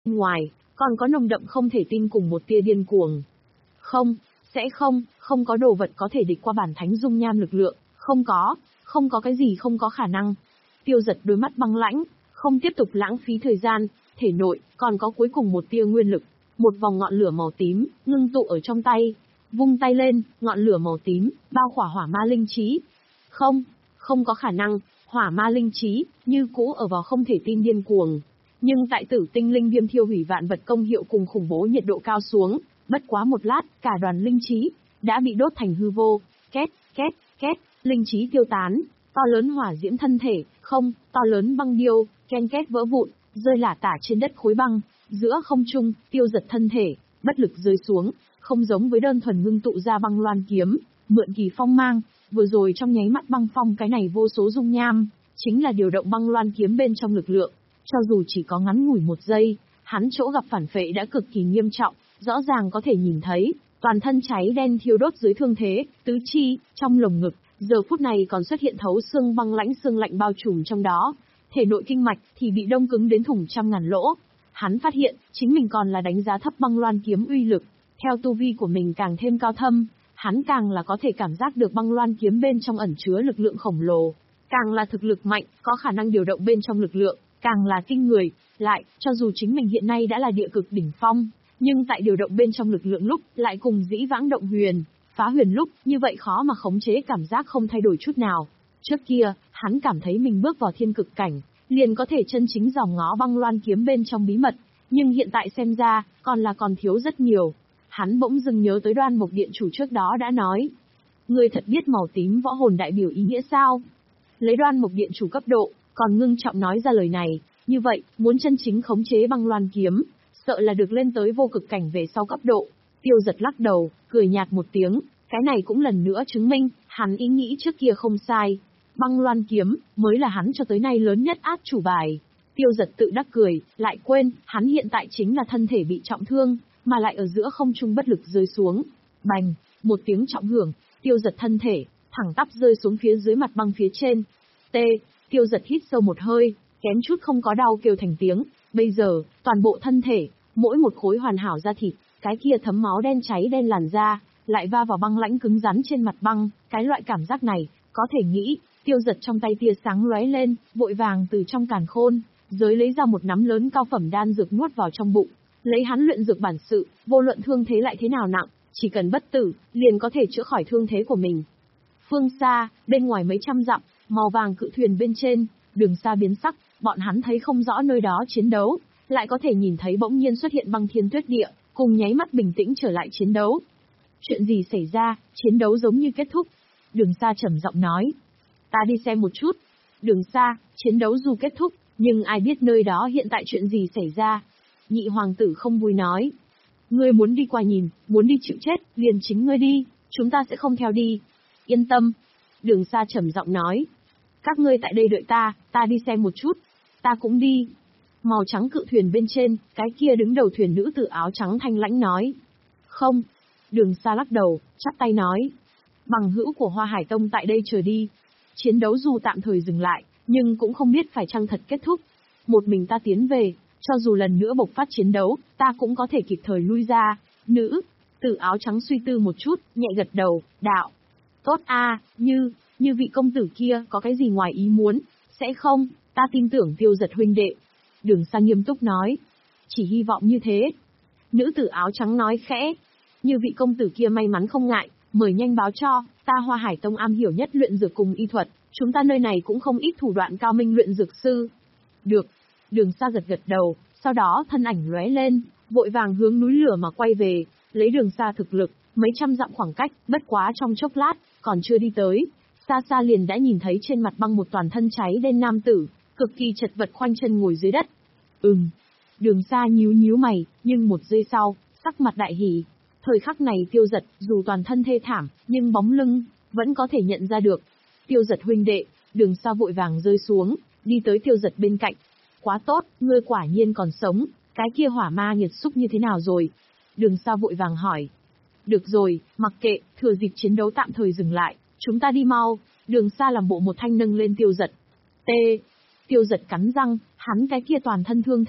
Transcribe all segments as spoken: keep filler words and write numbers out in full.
ngoài, còn có nồng đậm không thể tin cùng một tia điên cuồng. Không, sẽ không, không có đồ vật có thể địch qua bản thánh dung nham lực lượng, không có, không có cái gì không có khả năng. Tiêu Giật đôi mắt băng lãnh, không tiếp tục lãng phí thời gian, thể nội, còn có cuối cùng một tia nguyên lực, một vòng ngọn lửa màu tím, ngưng tụ ở trong tay. Vung tay lên, ngọn lửa màu tím, bao khỏa hỏa ma linh trí. Không, không có khả năng, hỏa ma linh trí, như cũ ở vào không thể tin điên cuồng. Nhưng tại tử tinh linh viêm thiêu hủy vạn vật công hiệu cùng khủng bố nhiệt độ cao xuống, bất quá một lát, cả đoàn linh trí đã bị đốt thành hư vô. Két, két, két, linh trí tiêu tán, to lớn hỏa diễm thân thể, không, to lớn băng điêu, ken két vỡ vụn, rơi lả tả trên đất khối băng. Giữa không trung, Tiêu Giật thân thể bất lực rơi xuống, không giống với đơn thuần ngưng tụ ra băng loan kiếm, mượn kỳ phong mang, vừa rồi trong nháy mắt băng phong cái này vô số dung nham, chính là điều động băng loan kiếm bên trong lực lượng. Cho dù chỉ có ngắn ngủi một giây, hắn chỗ gặp phản phệ đã cực kỳ nghiêm trọng, rõ ràng có thể nhìn thấy, toàn thân cháy đen thiêu đốt dưới thương thế, tứ chi, trong lồng ngực, giờ phút này còn xuất hiện thấu xương băng lãnh xương lạnh bao trùm trong đó, thể nội kinh mạch thì bị đông cứng đến thủng trăm ngàn lỗ. Hắn phát hiện, chính mình còn là đánh giá thấp băng loan kiếm uy lực, theo tu vi của mình càng thêm cao thâm, hắn càng là có thể cảm giác được băng loan kiếm bên trong ẩn chứa lực lượng khổng lồ, càng là thực lực mạnh, có khả năng điều động bên trong lực lượng, càng là kinh người. Lại, cho dù chính mình hiện nay đã là địa cực đỉnh phong, nhưng tại điều động bên trong lực lượng lúc, lại cùng dĩ vãng động huyền, phá huyền lúc, như vậy khó mà khống chế cảm giác không thay đổi chút nào. Trước kia, hắn cảm thấy mình bước vào thiên cực cảnh, liền có thể chân chính dòm ngó băng loan kiếm bên trong bí mật, nhưng hiện tại xem ra, còn là còn thiếu rất nhiều. Hắn bỗng dưng nhớ tới Đoan Mộc Điện chủ trước đó đã nói. Ngươi thật biết màu tím võ hồn đại biểu ý nghĩa sao? Lấy Đoan Mộc Điện chủ cấp độ, còn ngưng trọng nói ra lời này, như vậy, muốn chân chính khống chế băng loan kiếm, sợ là được lên tới vô cực cảnh về sau cấp độ. Tiêu Giật lắc đầu, cười nhạt một tiếng, cái này cũng lần nữa chứng minh, hắn ý nghĩ trước kia không sai. Băng loan kiếm, mới là hắn cho tới nay lớn nhất át chủ bài. Tiêu Giật tự đắc cười, lại quên, hắn hiện tại chính là thân thể bị trọng thương, mà lại ở giữa không trung bất lực rơi xuống. Bành, một tiếng trọng hưởng, Tiêu Giật thân thể, thẳng tắp rơi xuống phía dưới mặt băng phía trên. T, Tiêu Giật hít sâu một hơi, kém chút không có đau kêu thành tiếng. Bây giờ, toàn bộ thân thể, mỗi một khối hoàn hảo da thịt, cái kia thấm máu đen cháy đen làn da, lại va vào băng lãnh cứng rắn trên mặt băng, cái loại cảm giác này, có thể nghĩ. Tiêu Giật trong tay tia sáng lóe lên, vội vàng từ trong càn khôn, giới lấy ra một nắm lớn cao phẩm đan dược nuốt vào trong bụng. Lấy hắn luyện dược bản sự, vô luận thương thế lại thế nào nặng, chỉ cần bất tử, liền có thể chữa khỏi thương thế của mình. Phương xa, bên ngoài mấy trăm dặm, màu vàng cự thuyền bên trên, đường xa biến sắc, bọn hắn thấy không rõ nơi đó chiến đấu, lại có thể nhìn thấy bỗng nhiên xuất hiện băng thiên tuyết địa, cùng nháy mắt bình tĩnh trở lại chiến đấu. Chuyện gì xảy ra, chiến đấu giống như kết thúc. Đường xa trầm giọng nói. Ta đi xem một chút. Đường xa, chiến đấu dù kết thúc, nhưng ai biết nơi đó hiện tại chuyện gì xảy ra. Nhị hoàng tử không vui nói. Ngươi muốn đi qua nhìn, muốn đi chịu chết, liền chính ngươi đi, chúng ta sẽ không theo đi. Yên tâm. Đường xa trầm giọng nói. Các ngươi tại đây đợi ta, ta đi xem một chút. Ta cũng đi. Màu trắng cự thuyền bên trên, cái kia đứng đầu thuyền nữ tử áo trắng thanh lãnh nói. Không. Đường xa lắc đầu, chắp tay nói. Bằng hữu của Hoa Hải Tông tại đây chờ đi. Chiến đấu dù tạm thời dừng lại, nhưng cũng không biết phải chăng thật kết thúc. Một mình ta tiến về, cho dù lần nữa bộc phát chiến đấu, ta cũng có thể kịp thời lui ra. Nữ tử áo trắng suy tư một chút, nhẹ gật đầu, đạo. Tốt a, như, như vị công tử kia có cái gì ngoài ý muốn, sẽ không, ta tin tưởng Tiêu Giật huynh đệ. Đường xa nghiêm túc nói. Chỉ hy vọng như thế. Nữ tử áo trắng nói khẽ. Như vị công tử kia may mắn không ngại, mời nhanh báo cho, ta Hoa Hải Tông am hiểu nhất luyện dược cùng y thuật, chúng ta nơi này cũng không ít thủ đoạn cao minh luyện dược sư. Được. Đường xa gật gật đầu, sau đó thân ảnh lóe lên, vội vàng hướng núi lửa mà quay về, lấy đường xa thực lực, mấy trăm dặm khoảng cách, bất quá trong chốc lát, còn chưa đi tới, xa xa liền đã nhìn thấy trên mặt băng một toàn thân cháy đen nam tử, cực kỳ chật vật khoanh chân ngồi dưới đất. Ừm. Đường xa nhíu nhíu mày, nhưng một giây sau, sắc mặt đại hỉ. Thời khắc này Tiêu Giật, dù toàn thân thê thảm, nhưng bóng lưng, vẫn có thể nhận ra được. Tiêu Giật huynh đệ, đường xa vội vàng rơi xuống, đi tới Tiêu Giật bên cạnh. Quá tốt, ngươi quả nhiên còn sống, cái kia hỏa ma nghiệt xúc như thế nào rồi? Đường xa vội vàng hỏi. Được rồi, mặc kệ, thừa dịp chiến đấu tạm thời dừng lại, chúng ta đi mau. Đường xa làm bộ một thanh nâng lên Tiêu Giật. T. Tiêu Giật cắn răng, hắn cái kia toàn thân thương thế,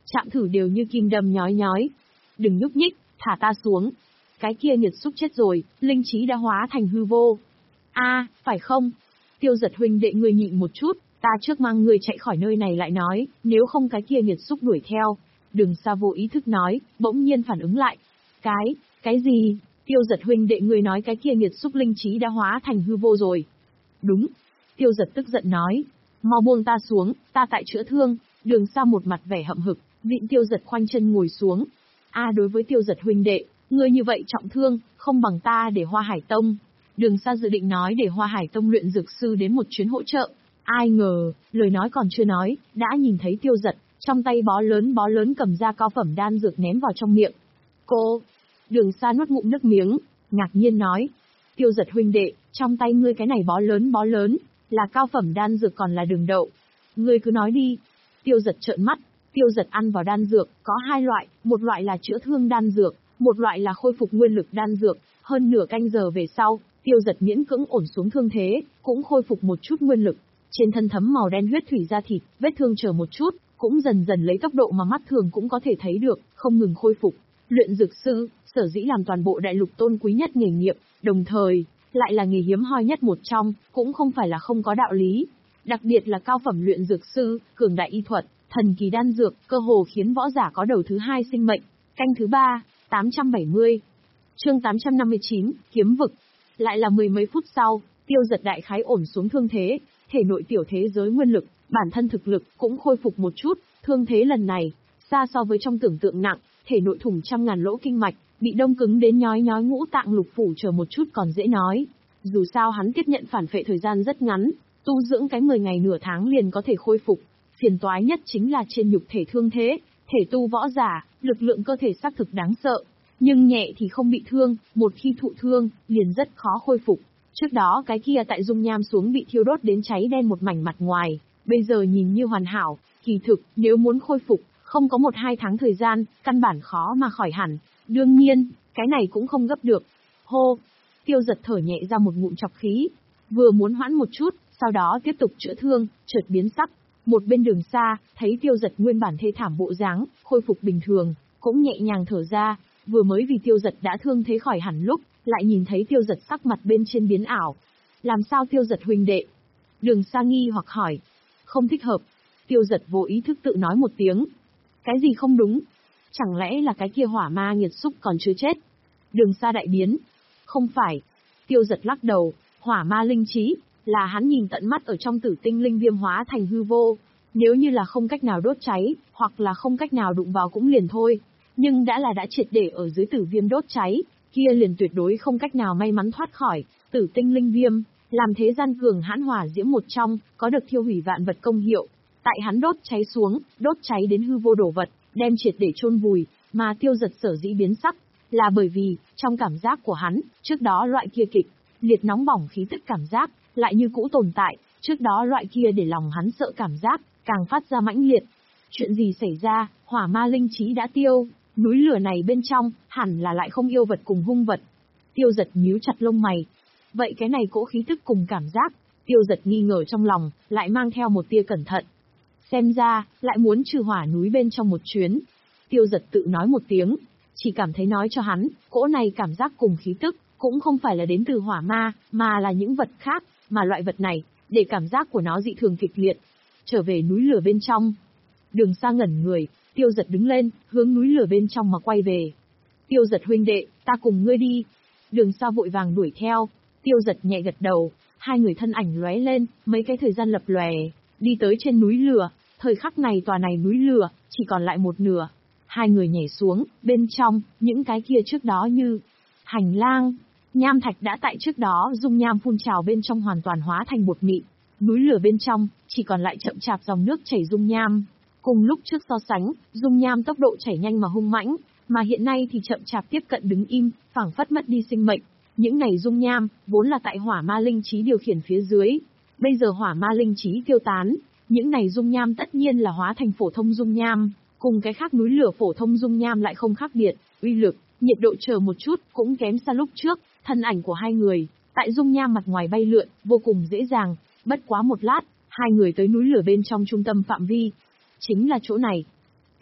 chạm thử đều như kim đâm nhói nhói. Đừng nhúc nhích, thả ta xuống. Cái kia nghiệt xúc chết rồi, linh trí đã hóa thành hư vô. A, phải không? Tiêu Giật huynh đệ ngươi nhịn một chút, ta trước mang ngươi chạy khỏi nơi này lại nói, nếu không cái kia nghiệt xúc đuổi theo. Đường Sa vô ý thức nói, bỗng nhiên phản ứng lại. Cái, cái gì? Tiêu Giật huynh đệ ngươi nói cái kia nghiệt xúc linh trí đã hóa thành hư vô rồi. Đúng. Tiêu Giật tức giận nói, mau buông ta xuống, ta tại chữa thương. Đường Sa một mặt vẻ hậm hực, vịn Tiêu Giật khoanh chân ngồi xuống. A đối với Tiêu Giật huynh đệ, ngươi như vậy trọng thương, không bằng ta để Hoa Hải Tông. Đường Sa dự định nói để Hoa Hải Tông luyện dược sư đến một chuyến hỗ trợ. Ai ngờ, lời nói còn chưa nói, đã nhìn thấy Tiêu Giật, trong tay bó lớn bó lớn cầm ra cao phẩm đan dược ném vào trong miệng. Cô! Đường Sa nuốt ngụm nước miếng, ngạc nhiên nói. Tiêu Giật huynh đệ, trong tay ngươi cái này bó lớn bó lớn, là cao phẩm đan dược còn là đường đậu. Ngươi cứ nói đi. Tiêu Giật trợn mắt, Tiêu Giật ăn vào đan dược, có hai loại, một loại là chữa thương đan dược, một loại là khôi phục nguyên lực đan dược. Hơn nửa canh giờ về sau, Tiêu Giật miễn cưỡng ổn xuống thương thế, cũng khôi phục một chút nguyên lực. Trên thân thấm màu đen huyết thủy da thịt, vết thương chờ một chút, cũng dần dần lấy tốc độ mà mắt thường cũng có thể thấy được, không ngừng khôi phục. Luyện dược sư, sở dĩ làm toàn bộ đại lục tôn quý nhất nghề nghiệp, đồng thời, lại là nghề hiếm hoi nhất một trong, cũng không phải là không có đạo lý. Đặc biệt là cao phẩm luyện dược sư, cường đại y thuật, thần kỳ đan dược, cơ hồ khiến võ giả có đầu thứ hai sinh mệnh. Canh thứ ba, tám trăm bảy mươi. Chương tám trăm năm mươi chín, kiếm vực. Lại là mười mấy phút sau, Tiêu Giật đại khái ổn xuống thương thế, thể nội tiểu thế giới nguyên lực, bản thân thực lực cũng khôi phục một chút, thương thế lần này, xa so với trong tưởng tượng nặng, thể nội thủng trăm ngàn lỗ kinh mạch, bị đông cứng đến nhói nhói ngũ tạng lục phủ chờ một chút còn dễ nói. Dù sao hắn tiếp nhận phản phệ thời gian rất ngắn, tu dưỡng cái mười ngày nửa tháng liền có thể khôi phục. Phiền toái nhất chính là trên nhục thể thương thế, thể tu võ giả, lực lượng cơ thể xác thực đáng sợ. Nhưng nhẹ thì không bị thương, một khi thụ thương, liền rất khó khôi phục. Trước đó cái kia tại dung nham xuống bị thiêu đốt đến cháy đen một mảnh mặt ngoài, bây giờ nhìn như hoàn hảo, kỳ thực, nếu muốn khôi phục, không có một hai tháng thời gian, căn bản khó mà khỏi hẳn. Đương nhiên, cái này cũng không gấp được. Hô! Tiêu Giật thở nhẹ ra một ngụm chọc khí, vừa muốn hoãn một chút, sau đó tiếp tục chữa thương, chợt biến sắc. Một bên Đường Sa, thấy Tiêu Giật nguyên bản thê thảm bộ dáng, khôi phục bình thường, cũng nhẹ nhàng thở ra, vừa mới vì Tiêu Giật đã thương thế khỏi hẳn lúc, lại nhìn thấy Tiêu Giật sắc mặt bên trên biến ảo. Làm sao Tiêu Giật huynh đệ? Đường Sa nghi hoặc hỏi. Không thích hợp. Tiêu Giật vô ý thức tự nói một tiếng. Cái gì không đúng? Chẳng lẽ là cái kia hỏa ma nghiệt xúc còn chưa chết? Đường Sa đại biến. Không phải. Tiêu Giật lắc đầu, hỏa ma linh trí, là hắn nhìn tận mắt ở trong tử tinh linh viêm hóa thành hư vô. Nếu như là không cách nào đốt cháy, hoặc là không cách nào đụng vào cũng liền thôi. Nhưng đã là đã triệt để ở dưới tử viêm đốt cháy, kia liền tuyệt đối không cách nào may mắn thoát khỏi. Tử tinh linh viêm, làm thế gian cường hãn hỏa diễm một trong, có được thiêu hủy vạn vật công hiệu. Tại hắn đốt cháy xuống, đốt cháy đến hư vô đổ vật, đem triệt để chôn vùi, mà Tiêu Giật sở dĩ biến sắc, là bởi vì, trong cảm giác của hắn, trước đó loại kia kịch liệt nóng bỏng khí tức cảm giác, lại như cũ tồn tại, trước đó loại kia để lòng hắn sợ cảm giác, càng phát ra mãnh liệt. Chuyện gì xảy ra, hỏa ma linh trí đã tiêu, núi lửa này bên trong, hẳn là lại không yêu vật cùng hung vật. Tiêu Giật nhíu chặt lông mày. Vậy cái này cỗ khí tức cùng cảm giác, Tiêu Giật nghi ngờ trong lòng, lại mang theo một tia cẩn thận. Xem ra, lại muốn trừ hỏa núi bên trong một chuyến. Tiêu Giật tự nói một tiếng, chỉ cảm thấy nói cho hắn, cỗ này cảm giác cùng khí tức, cũng không phải là đến từ hỏa ma, mà là những vật khác, mà loại vật này, để cảm giác của nó dị thường kịch liệt. Trở về núi lửa bên trong. Đường Sa ngẩn người, Tiêu Giật đứng lên, hướng núi lửa bên trong mà quay về. Tiêu Giật huynh đệ, ta cùng ngươi đi. Đường Sa vội vàng đuổi theo, Tiêu Giật nhẹ gật đầu, hai người thân ảnh lóe lên, mấy cái thời gian lập lòe, đi tới trên núi lửa, thời khắc này tòa này núi lửa, chỉ còn lại một nửa. Hai người nhảy xuống, bên trong, những cái kia trước đó như hành lang, nham thạch đã tại trước đó dung nham phun trào bên trong hoàn toàn hóa thành bột mịn. Núi lửa bên trong, chỉ còn lại chậm chạp dòng nước chảy dung nham. Cùng lúc trước so sánh, dung nham tốc độ chảy nhanh mà hung mãnh, mà hiện nay thì chậm chạp tiếp cận đứng im, phảng phất mất đi sinh mệnh. Những này dung nham, vốn là tại hỏa ma linh trí điều khiển phía dưới. Bây giờ hỏa ma linh trí tiêu tán, những này dung nham tất nhiên là hóa thành phổ thông dung nham, cùng cái khác núi lửa phổ thông dung nham lại không khác biệt, uy lực, nhiệt độ chờ một chút cũng kém xa lúc trước, thân ảnh của hai người, tại dung nham mặt ngoài bay lượn, vô cùng dễ dàng, bất quá một lát, hai người tới núi lửa bên trong trung tâm phạm vi. Chính là chỗ này.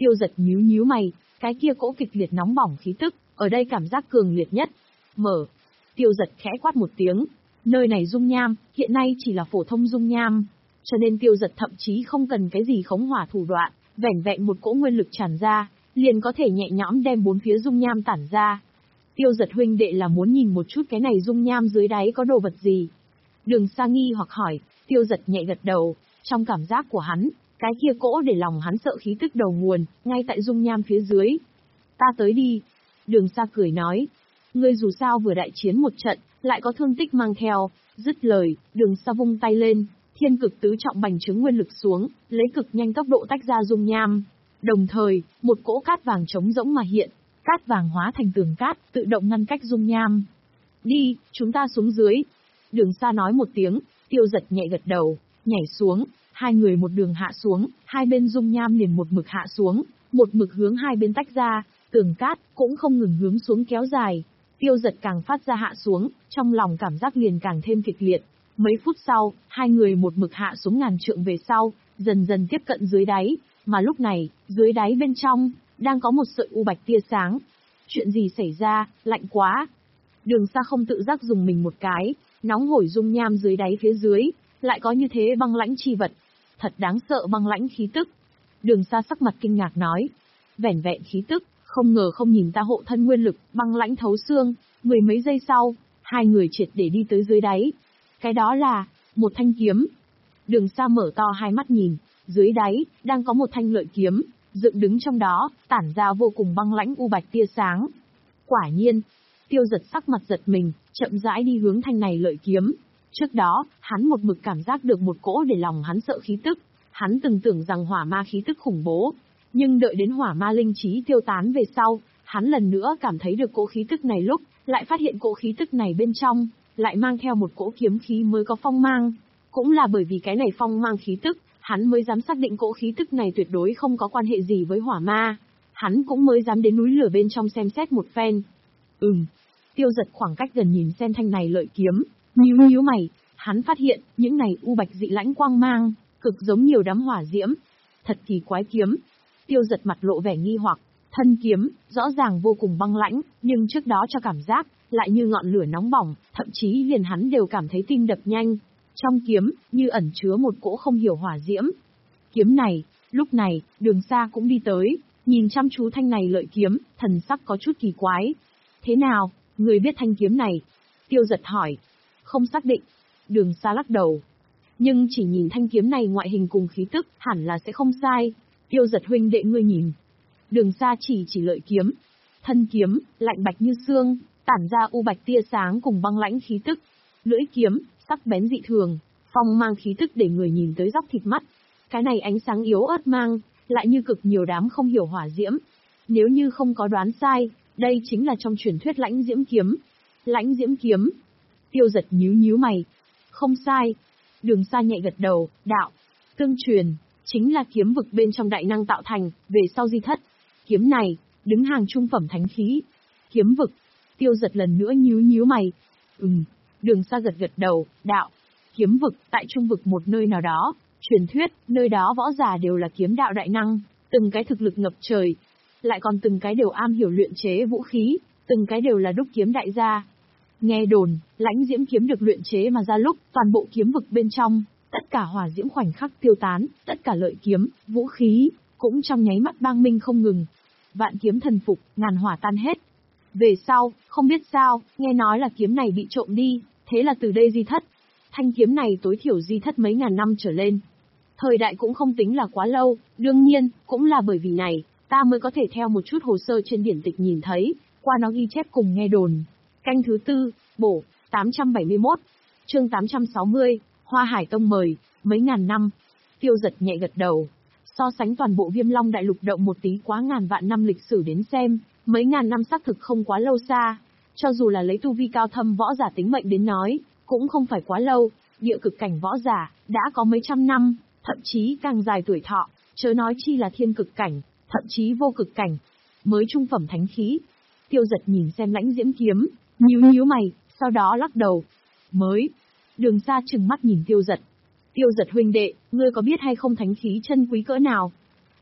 Tiêu Giật nhíu nhíu mày, cái kia cỗ kịch liệt nóng bỏng khí tức, ở đây cảm giác cường liệt nhất. Mở. Tiêu Giật khẽ quát một tiếng. Nơi này dung nham, hiện nay chỉ là phổ thông dung nham. Cho nên Tiêu Giật thậm chí không cần cái gì khống hỏa thủ đoạn, vẻn vẹn một cỗ nguyên lực tràn ra, liền có thể nhẹ nhõm đem bốn phía dung nham tản ra. Tiêu Giật huynh đệ là muốn nhìn một chút cái này dung nham dưới đáy có đồ vật gì. Đường Sa nghi hoặc hỏi, Tiêu Giật nhẹ gật đầu, trong cảm giác của hắn, cái kia cỗ để lòng hắn sợ khí tức đầu nguồn, ngay tại dung nham phía dưới. Ta tới đi. Đường Sa cười nói, ngươi dù sao vừa đại chiến một trận, lại có thương tích mang theo. Dứt lời, Đường Sa vung tay lên, thiên cực tứ trọng bành trướng nguyên lực xuống, lấy cực nhanh tốc độ tách ra dung nham. Đồng thời, một cỗ cát vàng trống rỗng mà hiện, cát vàng hóa thành tường cát, tự động ngăn cách dung nham. Đi, chúng ta xuống dưới. Đường Sa nói một tiếng, Tiêu Giật nhẹ gật đầu, nhảy xuống, hai người một đường hạ xuống, hai bên dung nham liền một mực hạ xuống, một mực hướng hai bên tách ra, tường cát cũng không ngừng hướng xuống kéo dài. Tiêu Giật càng phát ra hạ xuống, trong lòng cảm giác liền càng thêm kịch liệt. Mấy phút sau, hai người một mực hạ xuống ngàn trượng về sau, dần dần tiếp cận dưới đáy, mà lúc này, dưới đáy bên trong, đang có một sợi u bạch tia sáng. Chuyện gì xảy ra, lạnh quá. Đường Sa không tự giác dùng mình một cái, nóng hổi dung nham dưới đáy phía dưới, lại có như thế băng lãnh chi vật. Thật đáng sợ băng lãnh khí tức. Đường Sa sắc mặt kinh ngạc nói, vẻn vẹn khí tức, không ngờ không nhìn ta hộ thân nguyên lực, băng lãnh thấu xương. Mười mấy giây sau, hai người triệt để đi tới dưới đáy. Cái đó là, một thanh kiếm. Đường Sa mở to hai mắt nhìn, dưới đáy, đang có một thanh lợi kiếm, dựng đứng trong đó, tản ra vô cùng băng lãnh u bạch tia sáng. Quả nhiên, Tiêu Giật sắc mặt giật mình, chậm rãi đi hướng thanh này lợi kiếm. Trước đó, hắn một mực cảm giác được một cỗ để lòng hắn sợ khí tức. Hắn từng tưởng rằng hỏa ma khí tức khủng bố, nhưng đợi đến hỏa ma linh trí tiêu tán về sau, hắn lần nữa cảm thấy được cỗ khí tức này lúc, lại phát hiện cỗ khí tức này bên trong, lại mang theo một cỗ kiếm khí mới có phong mang. Cũng là bởi vì cái này phong mang khí tức, hắn mới dám xác định cỗ khí tức này tuyệt đối không có quan hệ gì với hỏa ma. Hắn cũng mới dám đến núi lửa bên trong xem xét một phen. Ừm. Tiêu Giật khoảng cách gần nhìn xem thanh này lợi kiếm, nhíu nhíu mày, hắn phát hiện, những này u bạch dị lãnh quang mang, cực giống nhiều đám hỏa diễm. Thật kỳ quái kiếm. Tiêu Giật mặt lộ vẻ nghi hoặc, thân kiếm, rõ ràng vô cùng băng lãnh, nhưng trước đó cho cảm giác, lại như ngọn lửa nóng bỏng, thậm chí liền hắn đều cảm thấy tim đập nhanh. Trong kiếm, như ẩn chứa một cỗ không hiểu hỏa diễm. Kiếm này, lúc này, Đường Sa cũng đi tới, nhìn chăm chú thanh này lợi kiếm, thần sắc có chút kỳ quái. Thế nào, người biết thanh kiếm này? Tiêu Giật hỏi. Không xác định. Đường Sa lắc đầu. Nhưng chỉ nhìn thanh kiếm này ngoại hình cùng khí tức, hẳn là sẽ không sai. Tiêu Giật huynh đệ ngươi nhìn. Đường Sa chỉ chỉ lợi kiếm. Thân kiếm, lạnh bạch như xương, tản ra u bạch tia sáng cùng băng lãnh khí tức. Lưỡi kiếm, sắc bén dị thường, phong mang khí tức để người nhìn tới dóc thịt mắt. Cái này ánh sáng yếu ớt mang, lại như cực nhiều đám không hiểu hỏa diễm. Nếu như không có đoán sai, đây chính là trong truyền thuyết lãnh diễm kiếm. Lãnh diễm kiếm. Tiêu Giật nhíu nhíu mày. Không sai. Đường Sa nhẹ gật đầu, đạo. Tương truyền, chính là kiếm vực bên trong đại năng tạo thành, về sau di thất. Kiếm này, đứng hàng trung phẩm thánh khí. Kiếm vực. Tiêu Giật lần nữa nhíu nhíu mày. Ừm. Đường Sa gật gật đầu, đạo. Kiếm vực, tại trung vực một nơi nào đó. Truyền thuyết, nơi đó võ giả đều là kiếm đạo đại năng, từng cái thực lực ngập trời. Lại còn từng cái đều am hiểu luyện chế vũ khí, từng cái đều là đúc kiếm đại gia. Nghe đồn, lãnh diễm kiếm được luyện chế mà ra lúc, toàn bộ kiếm vực bên trong, tất cả hỏa diễm khoảnh khắc tiêu tán, tất cả lợi kiếm, vũ khí, cũng trong nháy mắt bang minh không ngừng. Vạn kiếm thần phục, ngàn hỏa tan hết. Về sau, không biết sao, nghe nói là kiếm này bị trộm đi, thế là từ đây di thất. Thanh kiếm này tối thiểu di thất mấy ngàn năm trở lên. Thời đại cũng không tính là quá lâu, đương nhiên, cũng là bởi vì này, ta mới có thể theo một chút hồ sơ trên điển tịch nhìn thấy, qua nó ghi chép cùng nghe đồn. Canh thứ tư, bổ, tám trăm bảy mươi mốt, chương tám trăm sáu mươi, Hoa Hải Tông mời, mấy ngàn năm. Tiêu Giật nhẹ gật đầu. So sánh toàn bộ Viêm Long Đại Lục động một tí quá ngàn vạn năm lịch sử đến xem, mấy ngàn năm xác thực không quá lâu xa. Cho dù là lấy tu vi cao thâm võ giả tính mệnh đến nói, cũng không phải quá lâu, địa cực cảnh võ giả, đã có mấy trăm năm, thậm chí càng dài tuổi thọ, chớ nói chi là thiên cực cảnh, thậm chí vô cực cảnh, mới trung phẩm thánh khí. Tiêu Giật nhìn xem lãnh diễm kiếm, nhíu nhíu mày, sau đó lắc đầu. Mới. Đường Sa trừng mắt nhìn Tiêu Giật. Tiêu Giật huynh đệ, ngươi có biết hay không thánh khí chân quý cỡ nào?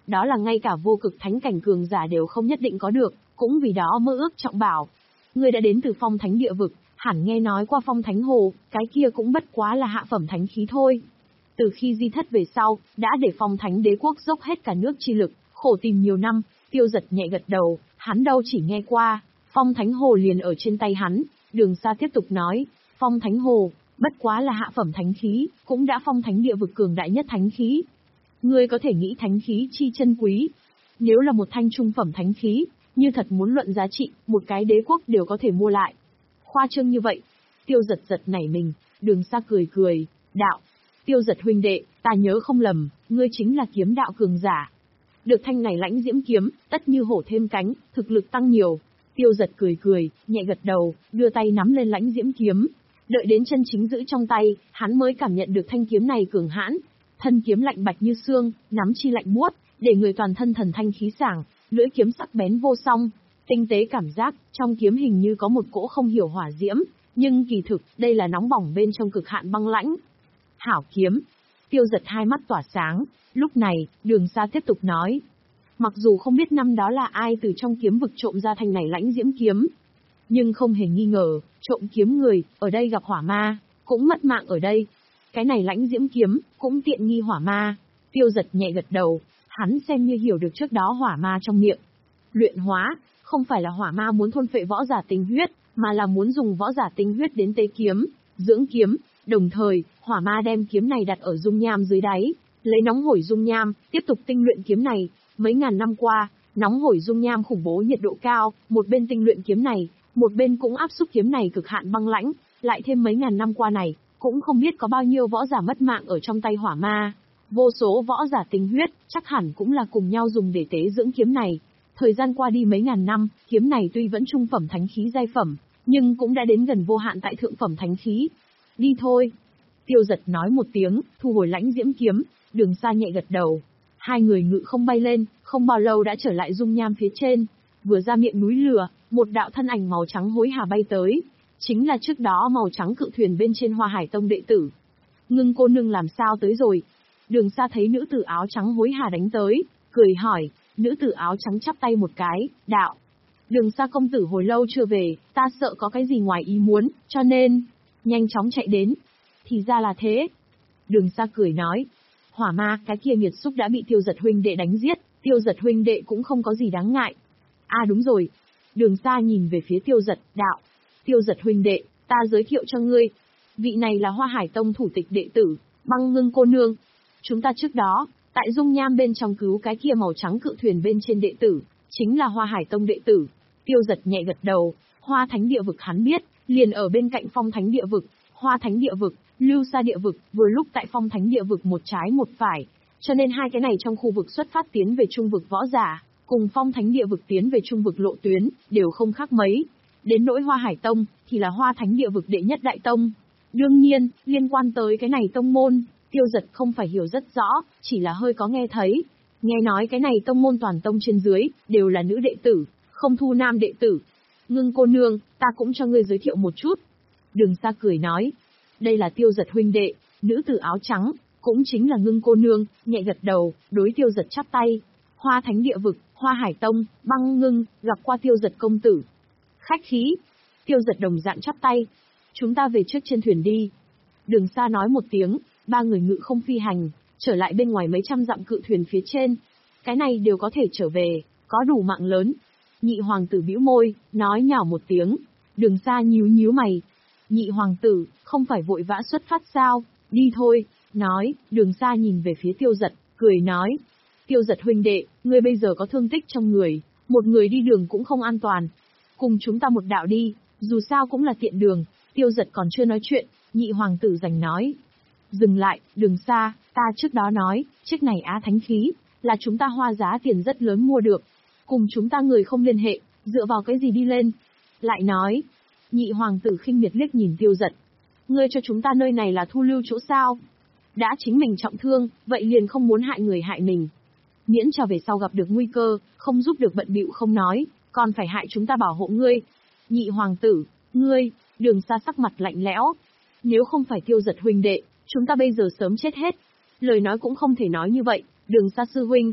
đó là ngay cả vô cực thánh cảnh cường giả đều không nhất định có được, cũng vì đó mơ ước trọng bảo. Ngươi đã đến từ phong thánh địa vực, hẳn nghe nói qua phong thánh hồ, cái kia cũng bất quá là hạ phẩm thánh khí thôi. Từ khi di thất về sau, đã để phong thánh đế quốc dốc hết cả nước chi lực, khổ tìm nhiều năm. Tiêu Giật nhẹ gật đầu, hắn đâu chỉ nghe qua, phong thánh hồ liền ở trên tay hắn. Đường Sa tiếp tục nói, phong thánh hồ, bất quá là hạ phẩm thánh khí, cũng đã phong thánh địa vực cường đại nhất thánh khí. Ngươi có thể nghĩ thánh khí chi chân quý. Nếu là một thanh trung phẩm thánh khí, như thật muốn luận giá trị, một cái đế quốc đều có thể mua lại. Khoa trương như vậy. Tiêu Giật giật nảy mình, Đường Sa cười cười, đạo. Tiêu Giật huynh đệ, ta nhớ không lầm, ngươi chính là kiếm đạo cường giả. Được thanh này lãnh diễm kiếm, tất như hổ thêm cánh, thực lực tăng nhiều. Tiêu Giật cười cười, nhẹ gật đầu, đưa tay nắm lên lãnh diễm kiếm. Đợi đến chân chính giữ trong tay, hắn mới cảm nhận được thanh kiếm này cường hãn. Thân kiếm lạnh bạch như xương, nắm chi lạnh buốt, để người toàn thân thần thanh khí sảng, lưỡi kiếm sắc bén vô song. Tinh tế cảm giác, trong kiếm hình như có một cỗ không hiểu hỏa diễm, nhưng kỳ thực, đây là nóng bỏng bên trong cực hạn băng lãnh. Hảo kiếm. Tiêu Giật hai mắt tỏa sáng, lúc này, Đường Sa tiếp tục nói. Mặc dù không biết năm đó là ai từ trong kiếm vực trộm ra thanh này lãnh diễm kiếm, nhưng không hề nghi ngờ, trộm kiếm người, ở đây gặp hỏa ma, cũng mất mạng ở đây. Cái này lãnh diễm kiếm, cũng tiện nghi hỏa ma. Tiêu Giật nhẹ gật đầu, hắn xem như hiểu được trước đó hỏa ma trong miệng. Luyện hóa, không phải là hỏa ma muốn thôn phệ võ giả tinh huyết, mà là muốn dùng võ giả tinh huyết đến tế kiếm, dưỡng kiếm. Đồng thời, hỏa ma đem kiếm này đặt ở dung nham dưới đáy, lấy nóng hổi dung nham, tiếp tục tinh luyện kiếm này. Mấy ngàn năm qua, nóng hổi dung nham khủng bố nhiệt độ cao, một bên tinh luyện kiếm này, một bên cũng áp xúc kiếm này cực hạn băng lãnh, lại thêm mấy ngàn năm qua này, cũng không biết có bao nhiêu võ giả mất mạng ở trong tay hỏa ma. Vô số võ giả tinh huyết, chắc hẳn cũng là cùng nhau dùng để tế dưỡng kiếm này. Thời gian qua đi mấy ngàn năm, kiếm này tuy vẫn trung phẩm thánh khí giai phẩm, nhưng cũng đã đến gần vô hạn tại thượng phẩm thánh khí. Đi thôi. Tiêu Giật nói một tiếng, thu hồi lãnh diễm kiếm, Đường Sa nhẹ gật đầu. Hai người ngự không bay lên, không bao lâu đã trở lại dung nham phía trên. Vừa ra miệng núi lửa, một đạo thân ảnh màu trắng hối hả bay tới. Chính là trước đó màu trắng cự thuyền bên trên Hoa Hải Tông đệ tử. Ngưng cô nương làm sao tới rồi? Đường Sa thấy nữ tử áo trắng hối hả đánh tới, cười hỏi. Nữ tử áo trắng chắp tay một cái, đạo. Đường Sa công tử hồi lâu chưa về, ta sợ có cái gì ngoài ý muốn, cho nên, nhanh chóng chạy đến. Thì ra là thế. Đường Sa cười nói. Hỏa ma, cái kia nghiệt xúc đã bị Tiêu Giật huynh đệ đánh giết, Tiêu Giật huynh đệ cũng không có gì đáng ngại. À đúng rồi. Đường Sa nhìn về phía Tiêu Giật, đạo. Tiêu Giật huynh đệ, ta giới thiệu cho ngươi. Vị này là Hoa Hải Tông thủ tịch đệ tử, Băng Ngưng cô nương. Chúng ta trước đó, tại dung nham bên trong cứu cái kia màu trắng cự thuyền bên trên đệ tử, chính là Hoa Hải Tông đệ tử. Tiêu Giật nhẹ gật đầu, Hoa Thánh địa vực hắn biết, liền ở bên cạnh Phong Thánh địa vực, Hoa Thánh địa vực, Lưu Sa địa vực, vừa lúc tại Phong Thánh địa vực một trái một phải, cho nên hai cái này trong khu vực xuất phát tiến về trung vực võ giả, cùng Phong Thánh địa vực tiến về trung vực lộ tuyến, đều không khác mấy. Đến nỗi Hoa Hải Tông, thì là Hoa Thánh địa vực đệ nhất đại tông. Đương nhiên, liên quan tới cái này tông môn, Tiêu Giật không phải hiểu rất rõ, chỉ là hơi có nghe thấy. Nghe nói cái này tông môn toàn tông trên dưới, đều là nữ đệ tử, không thu nam đệ tử. Ngưng cô nương, ta cũng cho ngươi giới thiệu một chút. Đường Sa cười nói. Đây là Tiêu Giật huynh đệ, nữ tử áo trắng, cũng chính là Ngưng cô nương, nhẹ gật đầu, đối Tiêu Giật chắp tay. Hoa Thánh địa vực, Hoa Hải Tông, Băng Ngưng, gặp qua Tiêu Giật công tử. Khách khí. Tiêu Giật đồng dạng chắp tay. Chúng ta về trước trên thuyền đi. Đường Sa nói một tiếng, ba người ngự không phi hành, trở lại bên ngoài mấy trăm dặm cự thuyền phía trên. Cái này đều có thể trở về, có đủ mạng lớn. Nhị hoàng tử bĩu môi, nói nhỏ một tiếng. Đường Sa nhíu nhíu mày. Nhị hoàng tử, không phải vội vã xuất phát sao? Đi thôi. Nói, Đường Sa nhìn về phía Tiêu Giật, cười nói. Tiêu Giật huynh đệ, ngươi bây giờ có thương tích trong người, một người đi đường cũng không an toàn. Cùng chúng ta một đạo đi, dù sao cũng là tiện đường. Tiêu Giật còn chưa nói chuyện, nhị hoàng tử giành nói. Dừng lại, Đường Sa, ta trước đó nói, chiếc này Á Thánh khí, là chúng ta hoa giá tiền rất lớn mua được. Cùng chúng ta người không liên hệ, dựa vào cái gì đi lên? Lại nói, nhị hoàng tử khinh miệt liếc nhìn Tiêu Giật. Ngươi cho chúng ta nơi này là thu lưu chỗ sao? Đã chính mình trọng thương, vậy liền không muốn hại người hại mình. Miễn cho về sau gặp được nguy cơ, không giúp được bận bịu không nói, còn phải hại chúng ta bảo hộ ngươi. Nhị hoàng tử, ngươi, Đường Sa sắc mặt lạnh lẽo. Nếu không phải Tiêu Giật huynh đệ, chúng ta bây giờ sớm chết hết. Lời nói cũng không thể nói như vậy, Đường Sa sư huynh.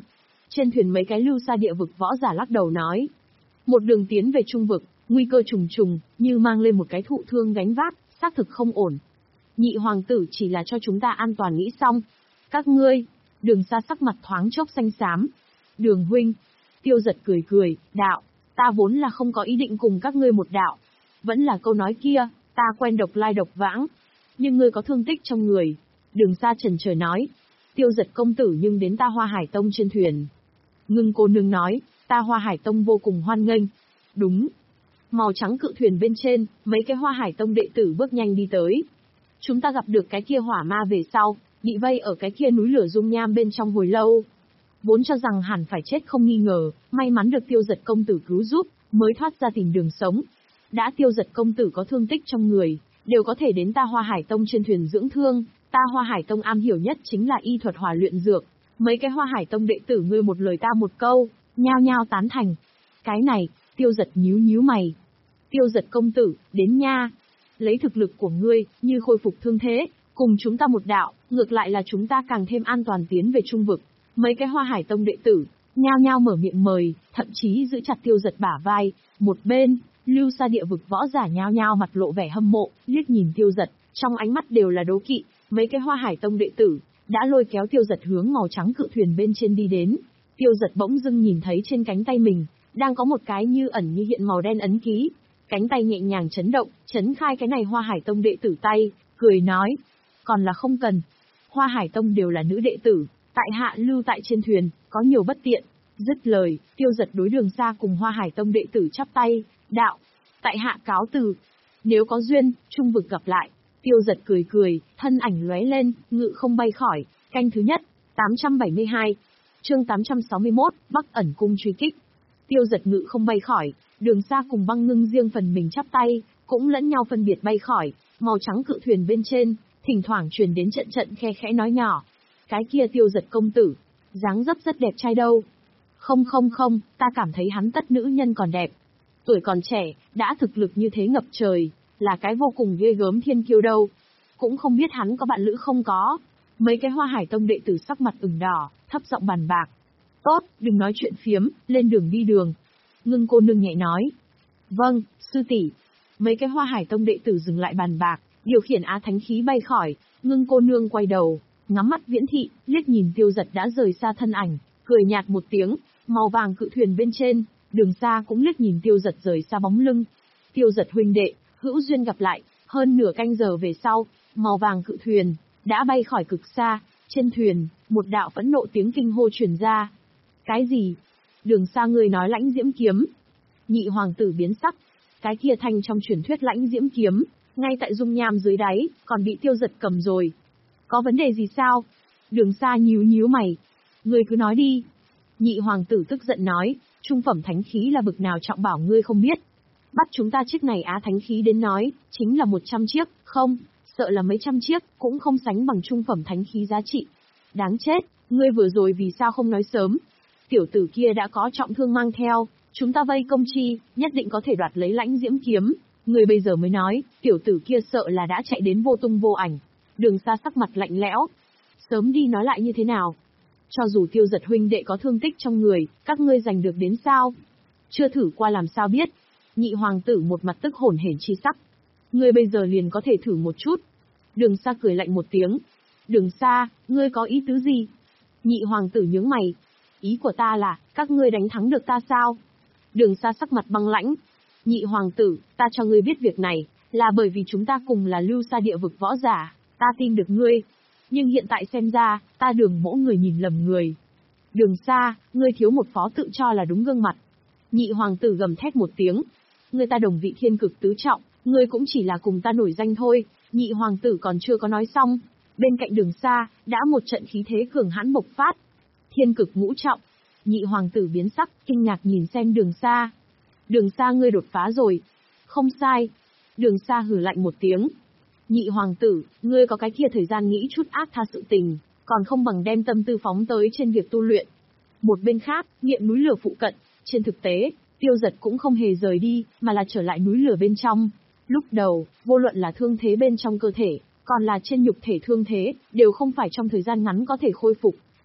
Trên thuyền mấy cái lưu xa địa vực võ giả lắc đầu nói. Một đường tiến về trung vực, nguy cơ trùng trùng, như mang lên một cái thụ thương gánh vác, xác thực không ổn. Nhị hoàng tử chỉ là cho chúng ta an toàn nghĩ xong. Các ngươi, Đường Sa sắc mặt thoáng chốc xanh xám. Đường huynh, Tiêu Giật cười cười, đạo, ta vốn là không có ý định cùng các ngươi một đạo. Vẫn là câu nói kia, ta quen độc lai độc vãng. Nhưng ngươi có thương tích trong người. Đường Sa chần chờ nói. Tiêu Giật công tử nhưng đến ta Hoa Hải Tông trên thuyền. Ngưng cô nương nói, ta Hoa Hải Tông vô cùng hoan nghênh. Đúng. Màu trắng cự thuyền bên trên, mấy cái Hoa Hải Tông đệ tử bước nhanh đi tới. Chúng ta gặp được cái kia hỏa ma về sau, bị vây ở cái kia núi lửa dung nham bên trong hồi lâu. Vốn cho rằng hẳn phải chết không nghi ngờ, may mắn được Tiêu Giật công tử cứu giúp, mới thoát ra tìm đường sống. Đã Tiêu Giật công tử có thương tích trong người, đều có thể đến ta Hoa Hải Tông trên thuyền dưỡng thương, ta Hoa Hải Tông am hiểu nhất chính là y thuật hỏa luyện dược. Mấy cái Hoa Hải Tông đệ tử ngươi một lời ta một câu, nhao nhao tán thành. Cái này, Tiêu Giật nhíu nhíu mày. Tiêu Giật công tử, đến nha. Lấy thực lực của ngươi, như khôi phục thương thế, cùng chúng ta một đạo, ngược lại là chúng ta càng thêm an toàn tiến về trung vực. Mấy cái Hoa Hải Tông đệ tử, nhao nhao mở miệng mời, thậm chí giữ chặt Tiêu Giật bả vai. Một bên, lưu xa địa vực võ giả nhao nhao mặt lộ vẻ hâm mộ, liếc nhìn Tiêu Giật, trong ánh mắt đều là đố kỵ. Mấy cái Hoa Hải Tông đệ tử đã lôi kéo Tiêu Giật hướng màu trắng cự thuyền bên trên đi đến. Tiêu Giật bỗng dưng nhìn thấy trên cánh tay mình đang có một cái như ẩn như hiện màu đen ấn ký. Cánh tay nhẹ nhàng chấn động, chấn khai cái này Hoa Hải Tông đệ tử tay, cười nói, còn là không cần. Hoa Hải Tông đều là nữ đệ tử, tại hạ lưu tại trên thuyền, có nhiều bất tiện. Dứt lời, Tiêu Giật đối Đường Sa cùng Hoa Hải Tông đệ tử chắp tay, đạo, tại hạ cáo từ. Nếu có duyên, trung vực gặp lại. Tiêu Giật cười cười, thân ảnh lóe lên, ngự không bay khỏi. Canh thứ nhất, tám trăm bảy mươi hai. Chương tám trăm sáu mươi mốt, Bắc ẩn cung truy kích. Tiêu Giật ngự không bay khỏi, Đường Sa cùng Băng Ngưng riêng phần mình chắp tay, cũng lẫn nhau phân biệt bay khỏi. Màu trắng cự thuyền bên trên, thỉnh thoảng truyền đến trận trận khe khẽ nói nhỏ. Cái kia Tiêu Giật công tử, dáng dấp rất đẹp trai đâu. Không không không, ta cảm thấy hắn tất nữ nhân còn đẹp. Tuổi còn trẻ, đã thực lực như thế ngập trời, là cái vô cùng ghê gớm thiên kiêu đâu. Cũng không biết hắn có bạn lữ không có. Mấy cái Hoa Hải Tông đệ tử sắc mặt ửng đỏ, thấp giọng bàn bạc. Tốt, đừng nói chuyện phiếm, lên đường đi đường. Ngưng cô nương nhẹ nói. Vâng, sư tỷ. Mấy cái Hoa Hải Tông đệ tử dừng lại bàn bạc, điều khiển á thánh khí bay khỏi. Ngưng cô nương quay đầu, ngắm mắt viễn thị, liếc nhìn Tiêu Giật đã rời xa thân ảnh, cười nhạt một tiếng, màu vàng cự thuyền bên trên, Đường Sa cũng liếc nhìn Tiêu Giật rời xa bóng lưng. Tiêu Giật huynh đệ, hữu duyên gặp lại. Hơn nửa canh giờ về sau, màu vàng cự thuyền đã bay khỏi cực xa. Trên thuyền, một đạo phẫn nộ tiếng kinh hô truyền ra. Cái gì? Đường Sa ngươi nói lãnh diễm kiếm. Nhị hoàng tử biến sắc. Cái kia thanh trong truyền thuyết lãnh diễm kiếm, ngay tại dung nham dưới đáy, còn bị Tiêu Giật cầm rồi. Có vấn đề gì sao? Đường Sa nhíu nhíu mày. Ngươi cứ nói đi. Nhị hoàng tử tức giận nói, trung phẩm thánh khí là bực nào trọng bảo ngươi không biết. Bắt chúng ta chiếc này á thánh khí đến nói, chính là một trăm chiếc, không, sợ là mấy trăm chiếc, cũng không sánh bằng trung phẩm thánh khí giá trị. Đáng chết, ngươi vừa rồi vì sao không nói sớm? Tiểu tử kia đã có trọng thương mang theo, chúng ta vây công chi, nhất định có thể đoạt lấy lãnh diễm kiếm. Ngươi bây giờ mới nói, tiểu tử kia sợ là đã chạy đến vô tung vô ảnh. Đường Sa sắc mặt lạnh lẽo. Sớm đi nói lại như thế nào? Cho dù Tiêu Giật huynh đệ có thương tích trong người, các ngươi giành được đến sao? Chưa thử qua làm sao biết? Nhị hoàng tử một mặt tức hổn hển chi sắc. Ngươi bây giờ liền có thể thử một chút. Đường Sa cười lạnh một tiếng. Đường Sa, ngươi có ý tứ gì? Nhị hoàng tử nhướng mày. Ý của ta là, các ngươi đánh thắng được ta sao? Đường Sa sắc mặt băng lãnh. Nhị hoàng tử, ta cho ngươi biết việc này, là bởi vì chúng ta cùng là lưu xa địa vực võ giả, ta tin được ngươi. Nhưng hiện tại xem ra, ta Đường mỗ người nhìn lầm người. Đường Sa, ngươi thiếu một phó tự cho là đúng gương mặt. Nhị hoàng tử gầm thét một tiếng. Ngươi ta đồng vị thiên cực tứ trọng, ngươi cũng chỉ là cùng ta nổi danh thôi. Nhị hoàng tử còn chưa có nói xong. Bên cạnh Đường Sa, đã một trận khí thế cường hãn bộc phát. Thiên cực ngũ trọng. Nhị hoàng tử biến sắc, kinh ngạc nhìn xem Đường Sa. Đường Sa ngươi đột phá rồi. Không sai. Đường Sa hừ lạnh một tiếng. Nhị hoàng tử, ngươi có cái kia thời gian nghĩ chút ác tha sự tình, còn không bằng đem tâm tư phóng tới trên việc tu luyện. Một bên khác, nghiệm núi lửa phụ cận, trên thực tế, Tiêu Giật cũng không hề rời đi, mà là trở lại núi lửa bên trong. Lúc đầu, vô luận là thương thế bên trong cơ thể, còn là trên nhục thể thương thế, đều không phải trong thời gian ngắn có thể khôi phục.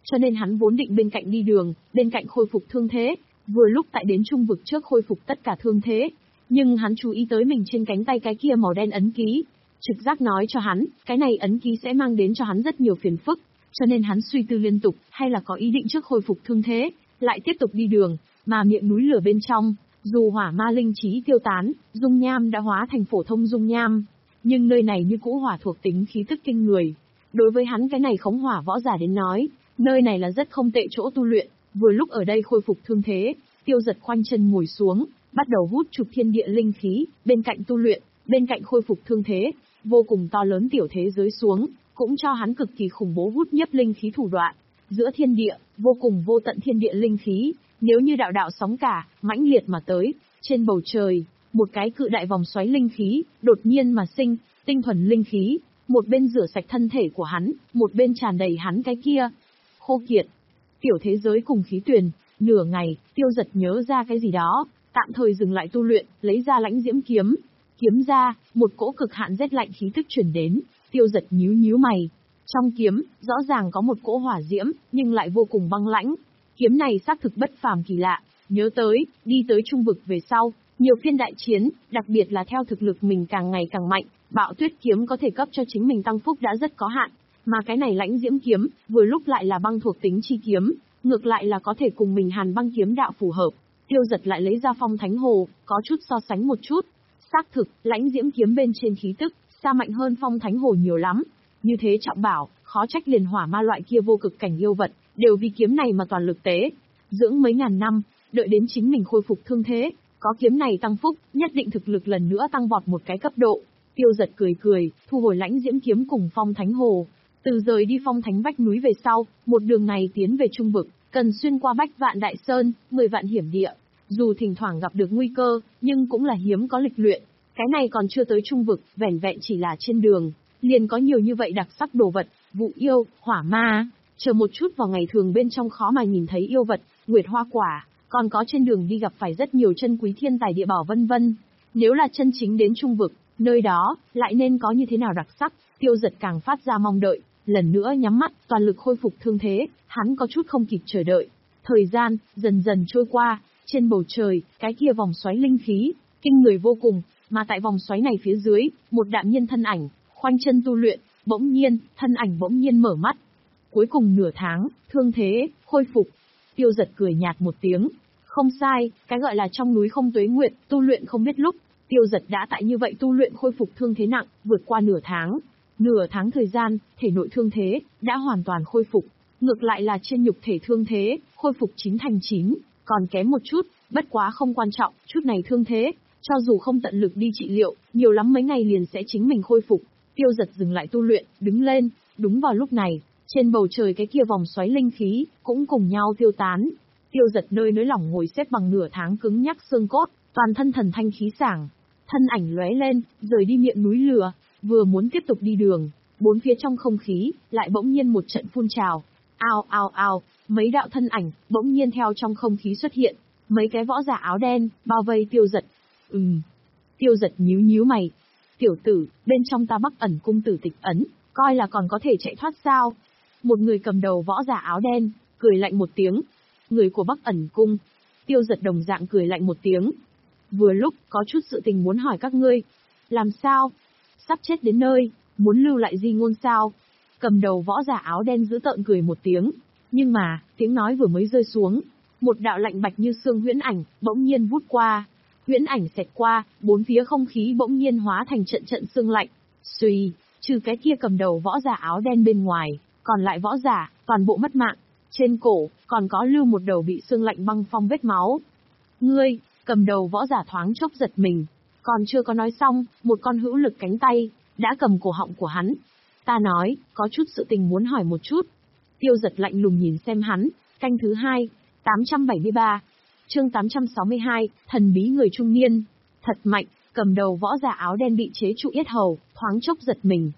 cho nên hắn vốn định bên cạnh đi đường, bên cạnh khôi phục thương thế, vừa lúc tại đến trung vực trước khôi phục tất cả thương thế. Nhưng hắn chú ý tới mình trên cánh tay cái kia màu đen ấn ký. Trực giác nói cho hắn, cái này ấn ký sẽ mang đến cho hắn rất nhiều phiền phức, cho nên hắn suy tư liên tục, hay là có ý định trước khôi phục thương thế, lại tiếp tục đi đường, mà miệng núi lửa bên trong, dù hỏa ma linh trí tiêu tán, dung nham đã hóa thành phổ thông dung nham, nhưng nơi này như cũ hỏa thuộc tính khí tức kinh người. Đối với hắn cái này khống hỏa võ giả đến nói, nơi này là rất không tệ chỗ tu luyện, vừa lúc ở đây khôi phục thương thế, Tiêu Dật khoanh chân ngồi xuống, bắt đầu hút chụp thiên địa linh khí, bên cạnh tu luyện, bên cạnh khôi phục thương thế, vô cùng to lớn tiểu thế giới xuống, cũng cho hắn cực kỳ khủng bố hút nhấp linh khí thủ đoạn. Giữa thiên địa, vô cùng vô tận thiên địa linh khí, nếu như đạo đạo sóng cả, mãnh liệt mà tới, trên bầu trời, một cái cự đại vòng xoáy linh khí, đột nhiên mà sinh, tinh thuần linh khí, một bên rửa sạch thân thể của hắn, một bên tràn đầy hắn cái kia. Khô kiệt. Tiểu thế giới cùng khí tuyền, nửa ngày, Tiêu Dật nhớ ra cái gì đó, tạm thời dừng lại tu luyện, lấy ra lãnh diễm kiếm. Kiếm ra, một cỗ cực hạn rét lạnh khí tức chuyển đến, Tiêu Dật nhíu nhíu mày. Trong kiếm, rõ ràng có một cỗ hỏa diễm, nhưng lại vô cùng băng lãnh. Kiếm này xác thực bất phàm kỳ lạ, nhớ tới, đi tới trung vực về sau, nhiều phiên đại chiến, đặc biệt là theo thực lực mình càng ngày càng mạnh, Bạo Tuyết kiếm có thể cấp cho chính mình tăng phúc đã rất có hạn, mà cái này lãnh diễm kiếm, vừa lúc lại là băng thuộc tính chi kiếm, ngược lại là có thể cùng mình hàn băng kiếm đạo phù hợp. Tiêu Dật lại lấy ra Phong Thánh Hồ, có chút so sánh một chút. Xác thực, lãnh diễm kiếm bên trên khí tức, xa mạnh hơn Phong Thánh Hồ nhiều lắm. Như thế trọng bảo, khó trách liền hỏa ma loại kia vô cực cảnh yêu vật, đều vì kiếm này mà toàn lực tế. Dưỡng mấy ngàn năm, đợi đến chính mình khôi phục thương thế, có kiếm này tăng phúc, nhất định thực lực lần nữa tăng vọt một cái cấp độ. Tiêu Dật cười cười, thu hồi lãnh diễm kiếm cùng Phong Thánh Hồ. Từ rời đi Phong Thánh vách núi về sau, một đường này tiến về trung vực, cần xuyên qua Bách Vạn Đại Sơn, mười vạn hiểm địa. Dù thỉnh thoảng gặp được nguy cơ, nhưng cũng là hiếm có lịch luyện. Cái này còn chưa tới trung vực, vẻn vẹn chỉ là trên đường, liền có nhiều như vậy đặc sắc đồ vật, vụ yêu, hỏa ma, chờ một chút vào ngày thường bên trong khó mà nhìn thấy yêu vật, nguyệt hoa quả, còn có trên đường đi gặp phải rất nhiều chân quý thiên tài địa bảo vân vân. Nếu là chân chính đến trung vực, nơi đó, lại nên có như thế nào đặc sắc, Tiêu Dật càng phát ra mong đợi, lần nữa nhắm mắt, toàn lực khôi phục thương thế, hắn có chút không kịp chờ đợi. Thời gian, dần dần trôi qua, trên bầu trời, cái kia vòng xoáy linh khí, kinh người vô cùng, mà tại vòng xoáy này phía dưới, một đạm nhân thân ảnh, khoanh chân tu luyện, bỗng nhiên, thân ảnh bỗng nhiên mở mắt. Cuối cùng nửa tháng, thương thế, khôi phục. Tiêu Dật cười nhạt một tiếng. Không sai, cái gọi là trong núi không tuế nguyệt, tu luyện không biết lúc. Tiêu Dật đã tại như vậy tu luyện khôi phục thương thế nặng, vượt qua nửa tháng. Nửa tháng thời gian, thể nội thương thế, đã hoàn toàn khôi phục. Ngược lại là trên nhục thể thương thế, khôi phục chín thành chín, còn kém một chút, bất quá không quan trọng, chút này thương thế, cho dù không tận lực đi trị liệu, nhiều lắm mấy ngày liền sẽ chính mình khôi phục. Tiêu Dật dừng lại tu luyện, đứng lên, đúng vào lúc này, trên bầu trời cái kia vòng xoáy linh khí, cũng cùng nhau tiêu tán. Tiêu Dật nơi nới lỏng ngồi xếp bằng nửa tháng cứng nhắc xương cốt, toàn thân thần thanh khí sảng, thân ảnh lóe lên, rời đi miệng núi lửa, vừa muốn tiếp tục đi đường, bốn phía trong không khí, lại bỗng nhiên một trận phun trào. Ao ao ao, mấy đạo thân ảnh, bỗng nhiên theo trong không khí xuất hiện, mấy cái võ giả áo đen, bao vây Tiêu Dật. Ừm. Tiêu Dật nhíu nhíu mày. Tiểu tử, bên trong ta Bắc Ẩn cung tử tịch ấn, coi là còn có thể chạy thoát sao? Một người cầm đầu võ giả áo đen, cười lạnh một tiếng. Người của Bắc Ẩn cung. Tiêu Dật đồng dạng cười lạnh một tiếng. Vừa lúc, có chút sự tình muốn hỏi các ngươi. Làm sao? Sắp chết đến nơi, muốn lưu lại di ngôn sao? Cầm đầu võ giả áo đen giữ tợn cười một tiếng. Nhưng mà, tiếng nói vừa mới rơi xuống, một đạo lạnh bạch như xương huyễn ảnh, bỗng nhiên vút qua. Huyễn ảnh xẹt qua, bốn phía không khí bỗng nhiên hóa thành trận trận sương lạnh. Xuy, trừ cái kia cầm đầu võ giả áo đen bên ngoài, còn lại võ giả, toàn bộ mất mạng. Trên cổ, còn có lưu một đầu bị sương lạnh băng phong vết máu. Ngươi, cầm đầu võ giả thoáng chốc giật mình. Còn chưa có nói xong, một con hữu lực cánh tay, đã cầm cổ họng của hắn. Ta nói, có chút sự tình muốn hỏi một chút. Tiêu Dật lạnh lùng nhìn xem hắn, canh thứ hai, tám trăm bảy mươi ba. Chương tám trăm sáu mươi hai, thần bí người trung niên. Thật mạnh, cầm đầu võ giả áo đen bị chế trụ yết hầu, thoáng chốc giật mình.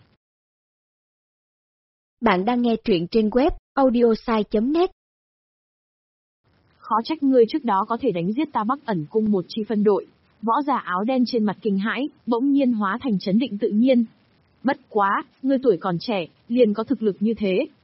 Bạn đang nghe truyện trên web audiosai chấm net. Khó trách ngươi trước đó có thể đánh giết ta Bắc Ẩn cung một chi phân đội. Võ giả áo đen trên mặt kinh hãi, bỗng nhiên hóa thành chấn định tự nhiên. Bất quá, ngươi tuổi còn trẻ, liền có thực lực như thế,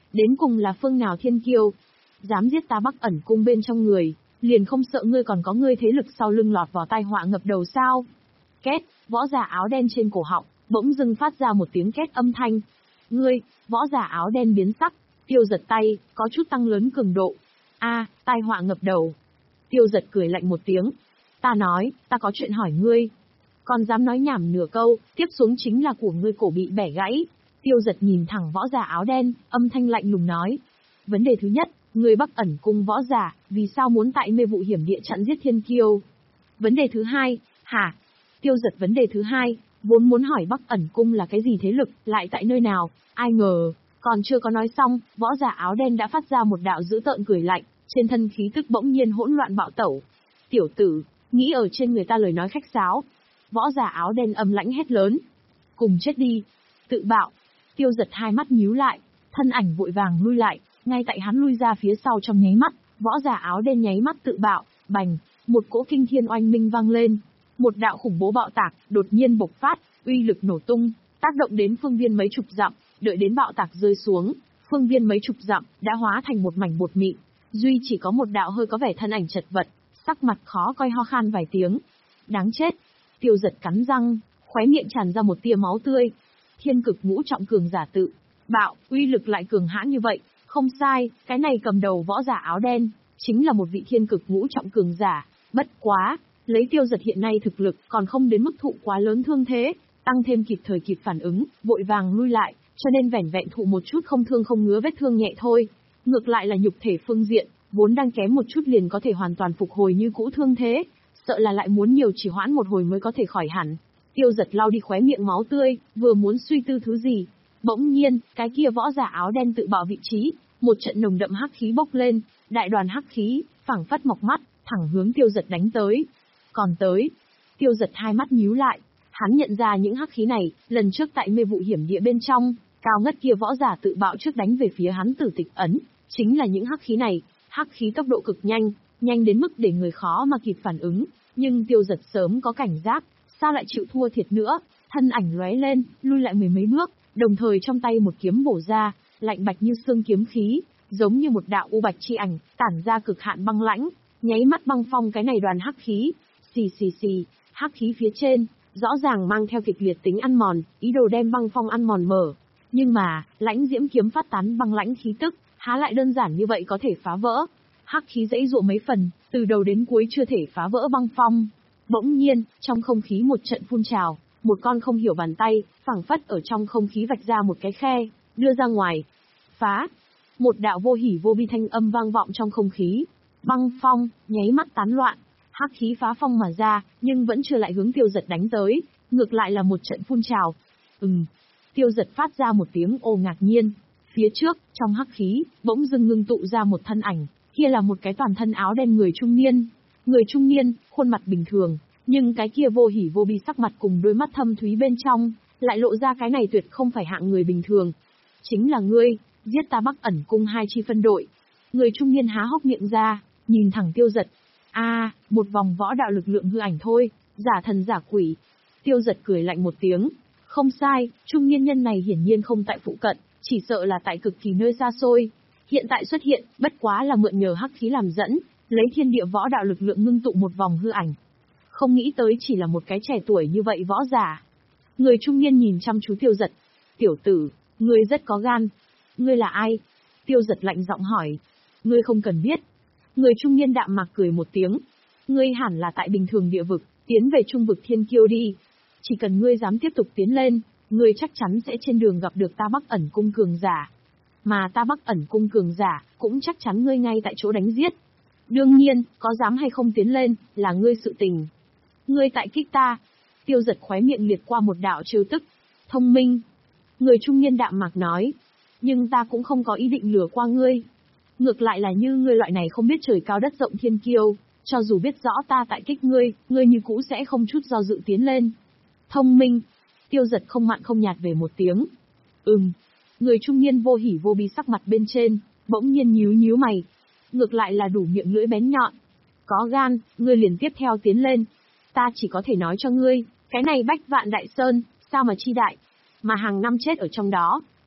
Đến cùng là phương nào thiên kiêu? Dám giết ta Bắc Ẩn Cung bên trong người, liền không sợ ngươi còn có ngươi thế lực sau lưng lọt vào tai họa ngập đầu sao? Két, võ giả áo đen trên cổ họng, bỗng dưng phát ra một tiếng két âm thanh. Ngươi, võ giả áo đen biến sắc, Tiêu Giật tay, có chút tăng lớn cường độ. A, tai họa ngập đầu. Tiêu Giật cười lạnh một tiếng. Ta nói, ta có chuyện hỏi ngươi. Còn dám nói nhảm nửa câu, tiếp xuống chính là của ngươi cổ bị bẻ gãy. Tiêu Giật nhìn thẳng võ giả áo đen, âm thanh lạnh lùng nói. Vấn đề thứ nhất, ngươi Bắc Ẩn Cung võ giả, vì sao muốn tại mê vụ hiểm địa chặn giết thiên kiêu? Vấn đề thứ hai, hả? Tiêu Giật vấn đề thứ hai, vốn muốn hỏi Bắc Ẩn Cung là cái gì thế lực, lại tại nơi nào, ai ngờ, còn chưa có nói xong, võ giả áo đen đã phát ra một đạo dữ tợn cười lạnh, trên thân khí tức bỗng nhiên hỗn loạn bạo tẩu. Tiểu tử, nghĩ ở trên người ta lời nói khách sáo. Võ giả áo đen âm lãnh hét lớn. Cùng chết đi. Tự bạo. Tiêu Giật hai mắt nhíu lại, thân ảnh vội vàng lui lại, ngay tại hắn lui ra phía sau trong nháy mắt, võ giả áo đen nháy mắt tự bạo, bành, một cỗ kinh thiên oanh minh vang lên. Một đạo khủng bố bạo tạc đột nhiên bộc phát, uy lực nổ tung, tác động đến phương viên mấy chục dặm, đợi đến bạo tạc rơi xuống, phương viên mấy chục dặm đã hóa thành một mảnh bột mịn, duy chỉ có một đạo hơi có vẻ thân ảnh chật vật, sắc mặt khó coi ho khan vài tiếng. Đáng chết. Tiêu Giật cắn răng, khóe miệng tràn ra một tia máu tươi. Thiên cực ngũ trọng cường giả tự bạo, uy lực lại cường hãn như vậy, không sai, cái này cầm đầu võ giả áo đen, chính là một vị thiên cực ngũ trọng cường giả, bất quá, lấy Tiêu Giật hiện nay thực lực còn không đến mức thụ quá lớn thương thế, tăng thêm kịp thời kịp phản ứng, vội vàng lui lại, cho nên vẻn vẹn thụ một chút không thương không ngứa vết thương nhẹ thôi. Ngược lại là nhục thể phương diện, vốn đang kém một chút liền có thể hoàn toàn phục hồi như cũ thương thế, sợ là lại muốn nhiều chỉ hoãn một hồi mới có thể khỏi hẳn. Tiêu Giật lau đi khóe miệng máu tươi, vừa muốn suy tư thứ gì, bỗng nhiên, cái kia võ giả áo đen tự bạo vị trí, một trận nồng đậm hắc khí bốc lên, đại đoàn hắc khí, phảng phất mọc mắt, thẳng hướng Tiêu Giật đánh tới. Còn tới, Tiêu Giật hai mắt nhíu lại, hắn nhận ra những hắc khí này, lần trước tại mê vụ hiểm địa bên trong, cao ngất kia võ giả tự bạo trước đánh về phía hắn Tử Tịch ấn, chính là những hắc khí này, hắc khí tốc độ cực nhanh, nhanh đến mức để người khó mà kịp phản ứng, nhưng Tiêu Giật sớm có cảnh giác, sao lại chịu thua thiệt nữa, thân ảnh lóe lên, lui lại mười mấy bước, đồng thời trong tay một kiếm bổ ra, lạnh bạch như xương kiếm khí, giống như một đạo u bạch chi ảnh, tản ra cực hạn băng lãnh, nháy mắt băng phong cái này đoàn hắc khí. Xì xì xì, hắc khí phía trên, rõ ràng mang theo kịch liệt tính ăn mòn, ý đồ đem băng phong ăn mòn mở. Nhưng mà, lãnh diễm kiếm phát tán băng lãnh khí tức, há lại đơn giản như vậy có thể phá vỡ. Hắc khí dãy dụa mấy phần, từ đầu đến cuối chưa thể phá vỡ băng phong. Bỗng nhiên, trong không khí một trận phun trào, một con không hiểu bàn tay, phảng phất ở trong không khí vạch ra một cái khe, đưa ra ngoài. Phá! Một đạo vô hỉ vô bi thanh âm vang vọng trong không khí. Băng phong, nháy mắt tán loạn. Hắc khí phá phong mà ra, nhưng vẫn chưa lại hướng Tiêu Giật đánh tới, ngược lại là một trận phun trào. Ừm. Tiêu Giật phát ra một tiếng ồ ngạc nhiên. Phía trước, trong hắc khí, bỗng dưng ngưng tụ ra một thân ảnh, kia là một cái toàn thân áo đen người trung niên. Người trung niên, khuôn mặt bình thường, nhưng cái kia vô hỉ vô bi sắc mặt cùng đôi mắt thâm thúy bên trong, lại lộ ra cái này tuyệt không phải hạng người bình thường. Chính là ngươi, giết ta Bắc Ẩn Cung hai chi phân đội. Người trung niên há hốc miệng ra, nhìn thẳng Tiêu Giật. A, à, một vòng võ đạo lực lượng hư ảnh thôi, giả thần giả quỷ. Tiêu Giật cười lạnh một tiếng. Không sai, trung niên nhân này hiển nhiên không tại phụ cận, chỉ sợ là tại cực kỳ nơi xa xôi. Hiện tại xuất hiện, bất quá là mượn nhờ hắc khí làm dẫn, lấy thiên địa võ đạo lực lượng ngưng tụ một vòng hư ảnh. Không nghĩ tới chỉ là một cái trẻ tuổi như vậy võ giả. Người trung niên nhìn chăm chú Tiêu Giật. Tiểu tử, ngươi rất có gan. Ngươi là ai? Tiêu Giật lạnh giọng hỏi. Ngươi không cần biết. Người trung niên đạm mạc cười một tiếng. Ngươi hẳn là tại bình thường địa vực, tiến về trung vực thiên kiêu đi. Chỉ cần ngươi dám tiếp tục tiến lên, ngươi chắc chắn sẽ trên đường gặp được ta Bắc Ẩn Cung cường giả. Mà ta Bắc Ẩn Cung cường giả, cũng chắc chắn ngươi ngay tại chỗ đánh giết. Đương nhiên, có dám hay không tiến lên, là ngươi sự tình. Ngươi tại kích ta. Tiêu Giật khóe miệng liệt qua một đạo trêu tức. Thông minh. Người trung niên đạm mạc nói. Nhưng ta cũng không có ý định lừa qua ngươi. Ngược lại là như ngươi loại này không biết trời cao đất rộng thiên kiêu, cho dù biết rõ ta tại kích ngươi, ngươi như cũ sẽ không chút do dự tiến lên. Thông minh. Tiêu Giật không mặn không nhạt về một tiếng. Ừm. Người trung niên vô hỉ vô bi sắc mặt bên trên, bỗng nhiên nhíu nhíu mày. Ngược lại là đủ miệng lưỡi bén nhọn. Có gan, ngươi liền tiếp theo tiến lên. Ta chỉ có thể nói cho ngươi, cái này bách vạn đại sơn, sao mà chi đại. Mà hàng năm chết ở trong đó,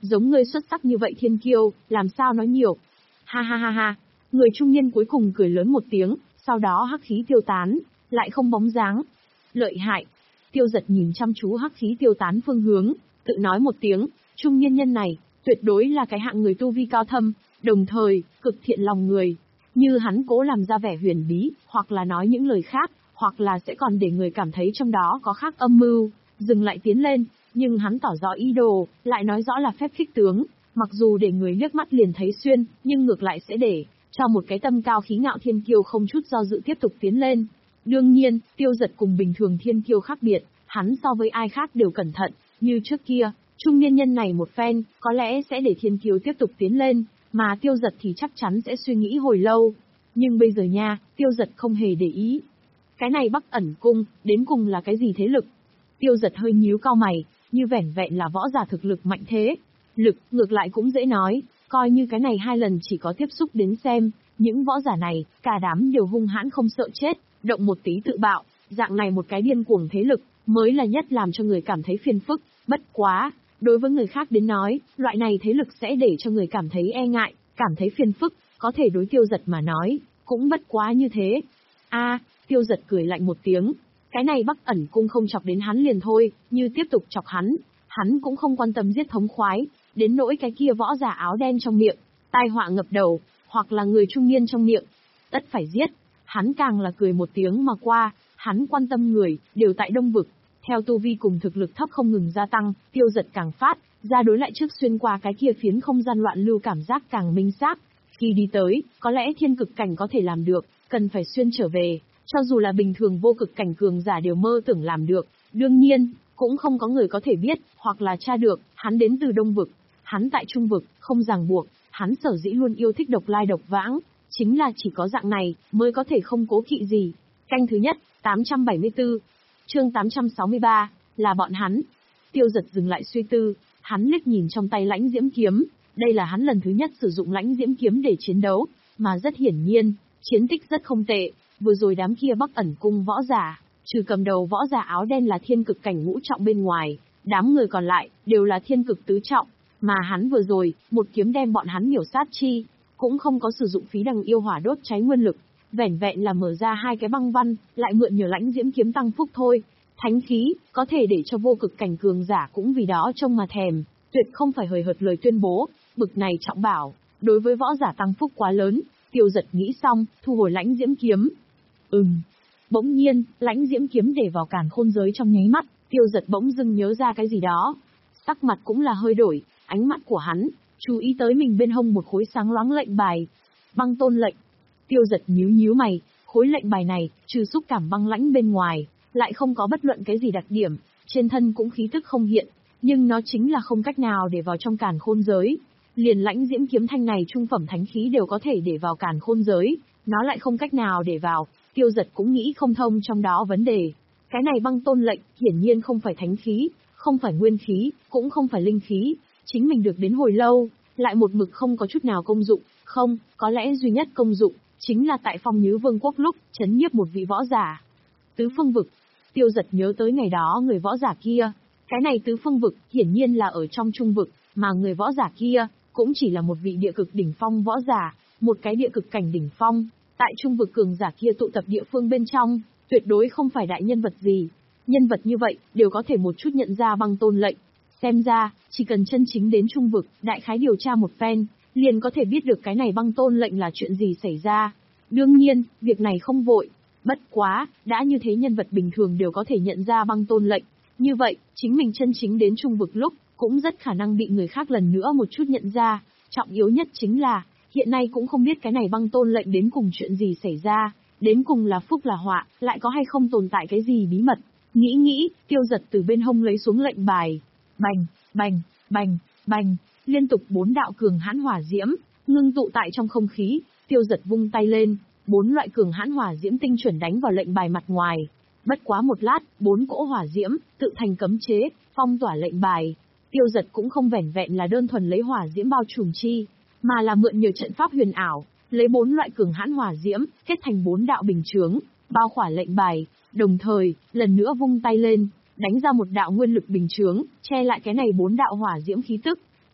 Giống ngươi xuất sắc như vậy thiên kiêu, làm sao nói nhiều. Ha ha ha ha, người trung niên cuối cùng cười lớn một tiếng, sau đó hắc khí tiêu tán, lại không bóng dáng. Lợi hại. Tiêu Giật nhìn chăm chú hắc khí tiêu tán phương hướng, tự nói một tiếng, trung niên nhân này, tuyệt đối là cái hạng người tu vi cao thâm, đồng thời, cực thiện lòng người. Như hắn cố làm ra vẻ huyền bí, hoặc là nói những lời khác, hoặc là sẽ còn để người cảm thấy trong đó có khác âm mưu, dừng lại tiến lên, nhưng hắn tỏ rõ ý đồ, lại nói rõ là phép khích tướng, mặc dù để người liếc mắt liền thấy xuyên, nhưng ngược lại sẽ để cho một cái tâm cao khí ngạo thiên kiêu không chút do dự tiếp tục tiến lên. Đương nhiên, Tiêu Giật cùng bình thường thiên kiêu khác biệt, hắn so với ai khác đều cẩn thận, như trước kia, trung niên nhân này một phen, có lẽ sẽ để thiên kiêu tiếp tục tiến lên, mà Tiêu Giật thì chắc chắn sẽ suy nghĩ hồi lâu. Nhưng bây giờ nha, Tiêu Giật không hề để ý. Cái này Bắc Ẩn Cung, đến cùng là cái gì thế lực? Tiêu Giật hơi nhíu cau mày, như vẻn vẹn là võ giả thực lực mạnh thế. Lực, ngược lại cũng dễ nói, coi như cái này hai lần chỉ có tiếp xúc đến xem, những võ giả này, cả đám đều hung hãn không sợ chết, động một tí tự bạo, dạng này một cái điên cuồng thế lực, mới là nhất làm cho người cảm thấy phiền phức, bất quá. Đối với người khác đến nói, loại này thế lực sẽ để cho người cảm thấy e ngại, cảm thấy phiền phức, có thể đối Tiêu Giật mà nói, cũng bất quá như thế. A, Tiêu Giật cười lạnh một tiếng, cái này Bắc Ẩn Cung không chọc đến hắn liền thôi, như tiếp tục chọc hắn, hắn cũng không quan tâm giết thống khoái, đến nỗi cái kia võ giả áo đen trong miệng, tai họa ngập đầu, hoặc là người trung niên trong miệng, tất phải giết. Hắn càng là cười một tiếng mà qua, hắn quan tâm người, đều tại Đông Vực. Theo tu vi cùng thực lực thấp không ngừng gia tăng, Tiêu Giật càng phát ra đối lại trước xuyên qua cái kia phiến không gian loạn lưu cảm giác càng minh xác. Khi đi tới, có lẽ thiên cực cảnh có thể làm được, cần phải xuyên trở về, cho dù là bình thường vô cực cảnh cường giả đều mơ tưởng làm được. Đương nhiên, cũng không có người có thể biết, hoặc là tra được, hắn đến từ Đông Vực, hắn tại Trung Vực, không ràng buộc, hắn sở dĩ luôn yêu thích độc lai độc vãng, chính là chỉ có dạng này, mới có thể không cố kỵ gì. Canh thứ nhất, tám trăm bảy mươi tư. Chương tám trăm sáu mươi ba, là bọn hắn. Tiêu Giật dừng lại suy tư, hắn liếc nhìn trong tay lãnh diễm kiếm, đây là hắn lần thứ nhất sử dụng lãnh diễm kiếm để chiến đấu, mà rất hiển nhiên, chiến tích rất không tệ, vừa rồi đám kia Bắc Ẩn Cung võ giả, trừ cầm đầu võ giả áo đen là thiên cực cảnh ngũ trọng bên ngoài, đám người còn lại, đều là thiên cực tứ trọng, mà hắn vừa rồi, một kiếm đem bọn hắn miểu sát chi, cũng không có sử dụng phí đằng yêu hỏa đốt cháy nguyên lực. Vẻn vẹn là mở ra hai cái băng văn, lại mượn nhờ lãnh diễm kiếm tăng phúc thôi. Thánh khí, có thể để cho vô cực cảnh cường giả cũng vì đó trông mà thèm, tuyệt không phải hời hợt lời tuyên bố, bực này trọng bảo, đối với võ giả tăng phúc quá lớn. Tiêu Giật nghĩ xong, thu hồi lãnh diễm kiếm. Ừm. Bỗng nhiên, lãnh diễm kiếm để vào càn khôn giới trong nháy mắt, Tiêu Giật bỗng dưng nhớ ra cái gì đó. Sắc mặt cũng là hơi đổi, ánh mắt của hắn, chú ý tới mình bên hông một khối sáng loáng lệnh bài. Băng tôn lệnh. Tiêu Giật nhíu nhíu mày, khối lệnh bài này, trừ xúc cảm băng lãnh bên ngoài, lại không có bất luận cái gì đặc điểm, trên thân cũng khí tức không hiện, nhưng nó chính là không cách nào để vào trong càn khôn giới. Liền lãnh diễm kiếm thanh này trung phẩm thánh khí đều có thể để vào càn khôn giới, nó lại không cách nào để vào. Tiêu Giật cũng nghĩ không thông trong đó vấn đề. Cái này băng tôn lệnh, hiển nhiên không phải thánh khí, không phải nguyên khí, cũng không phải linh khí, chính mình được đến hồi lâu, lại một mực không có chút nào công dụng, không, có lẽ duy nhất công dụng, chính là tại Phong Nhứ Vương quốc lúc, chấn nhiếp một vị võ giả. Tứ phương vực. Tiêu Giật nhớ tới ngày đó người võ giả kia. Cái này tứ phương vực, hiển nhiên là ở trong trung vực, mà người võ giả kia, cũng chỉ là một vị địa cực đỉnh phong võ giả, một cái địa cực cảnh đỉnh phong. Tại trung vực cường giả kia tụ tập địa phương bên trong, tuyệt đối không phải đại nhân vật gì. Nhân vật như vậy, đều có thể một chút nhận ra băng tôn lệnh. Xem ra, chỉ cần chân chính đến trung vực, đại khái điều tra một phen, liền có thể biết được cái này băng tôn lệnh là chuyện gì xảy ra. Đương nhiên, việc này không vội. Bất quá, đã như thế nhân vật bình thường đều có thể nhận ra băng tôn lệnh. Như vậy, chính mình chân chính đến trung vực lúc, cũng rất khả năng bị người khác lần nữa một chút nhận ra. Trọng yếu nhất chính là, hiện nay cũng không biết cái này băng tôn lệnh đến cùng chuyện gì xảy ra, đến cùng là phúc là họa, lại có hay không tồn tại cái gì bí mật. Nghĩ nghĩ, Tiêu Giật từ bên hông lấy xuống lệnh bài. Bành, bành, bành, bành, liên tục bốn đạo cường hãn hỏa diễm, ngưng tụ tại trong không khí. Tiêu Giật vung tay lên, bốn loại cường hãn hỏa diễm tinh chuẩn đánh vào lệnh bài mặt ngoài. Bất quá một lát, bốn cỗ hỏa diễm, tự thành cấm chế, phong tỏa lệnh bài. Tiêu Giật cũng không vẻn vẹn là đơn thuần lấy hỏa diễm bao trùm chi, mà là mượn nhiều trận pháp huyền ảo, lấy bốn loại cường hãn hỏa diễm, kết thành bốn đạo bình chướng, bao khỏa lệnh bài, đồng thời, lần nữa vung tay lên, đánh ra một đạo nguyên lực bình chướng, che lại cái này bốn đạo hỏa diễm khí tức.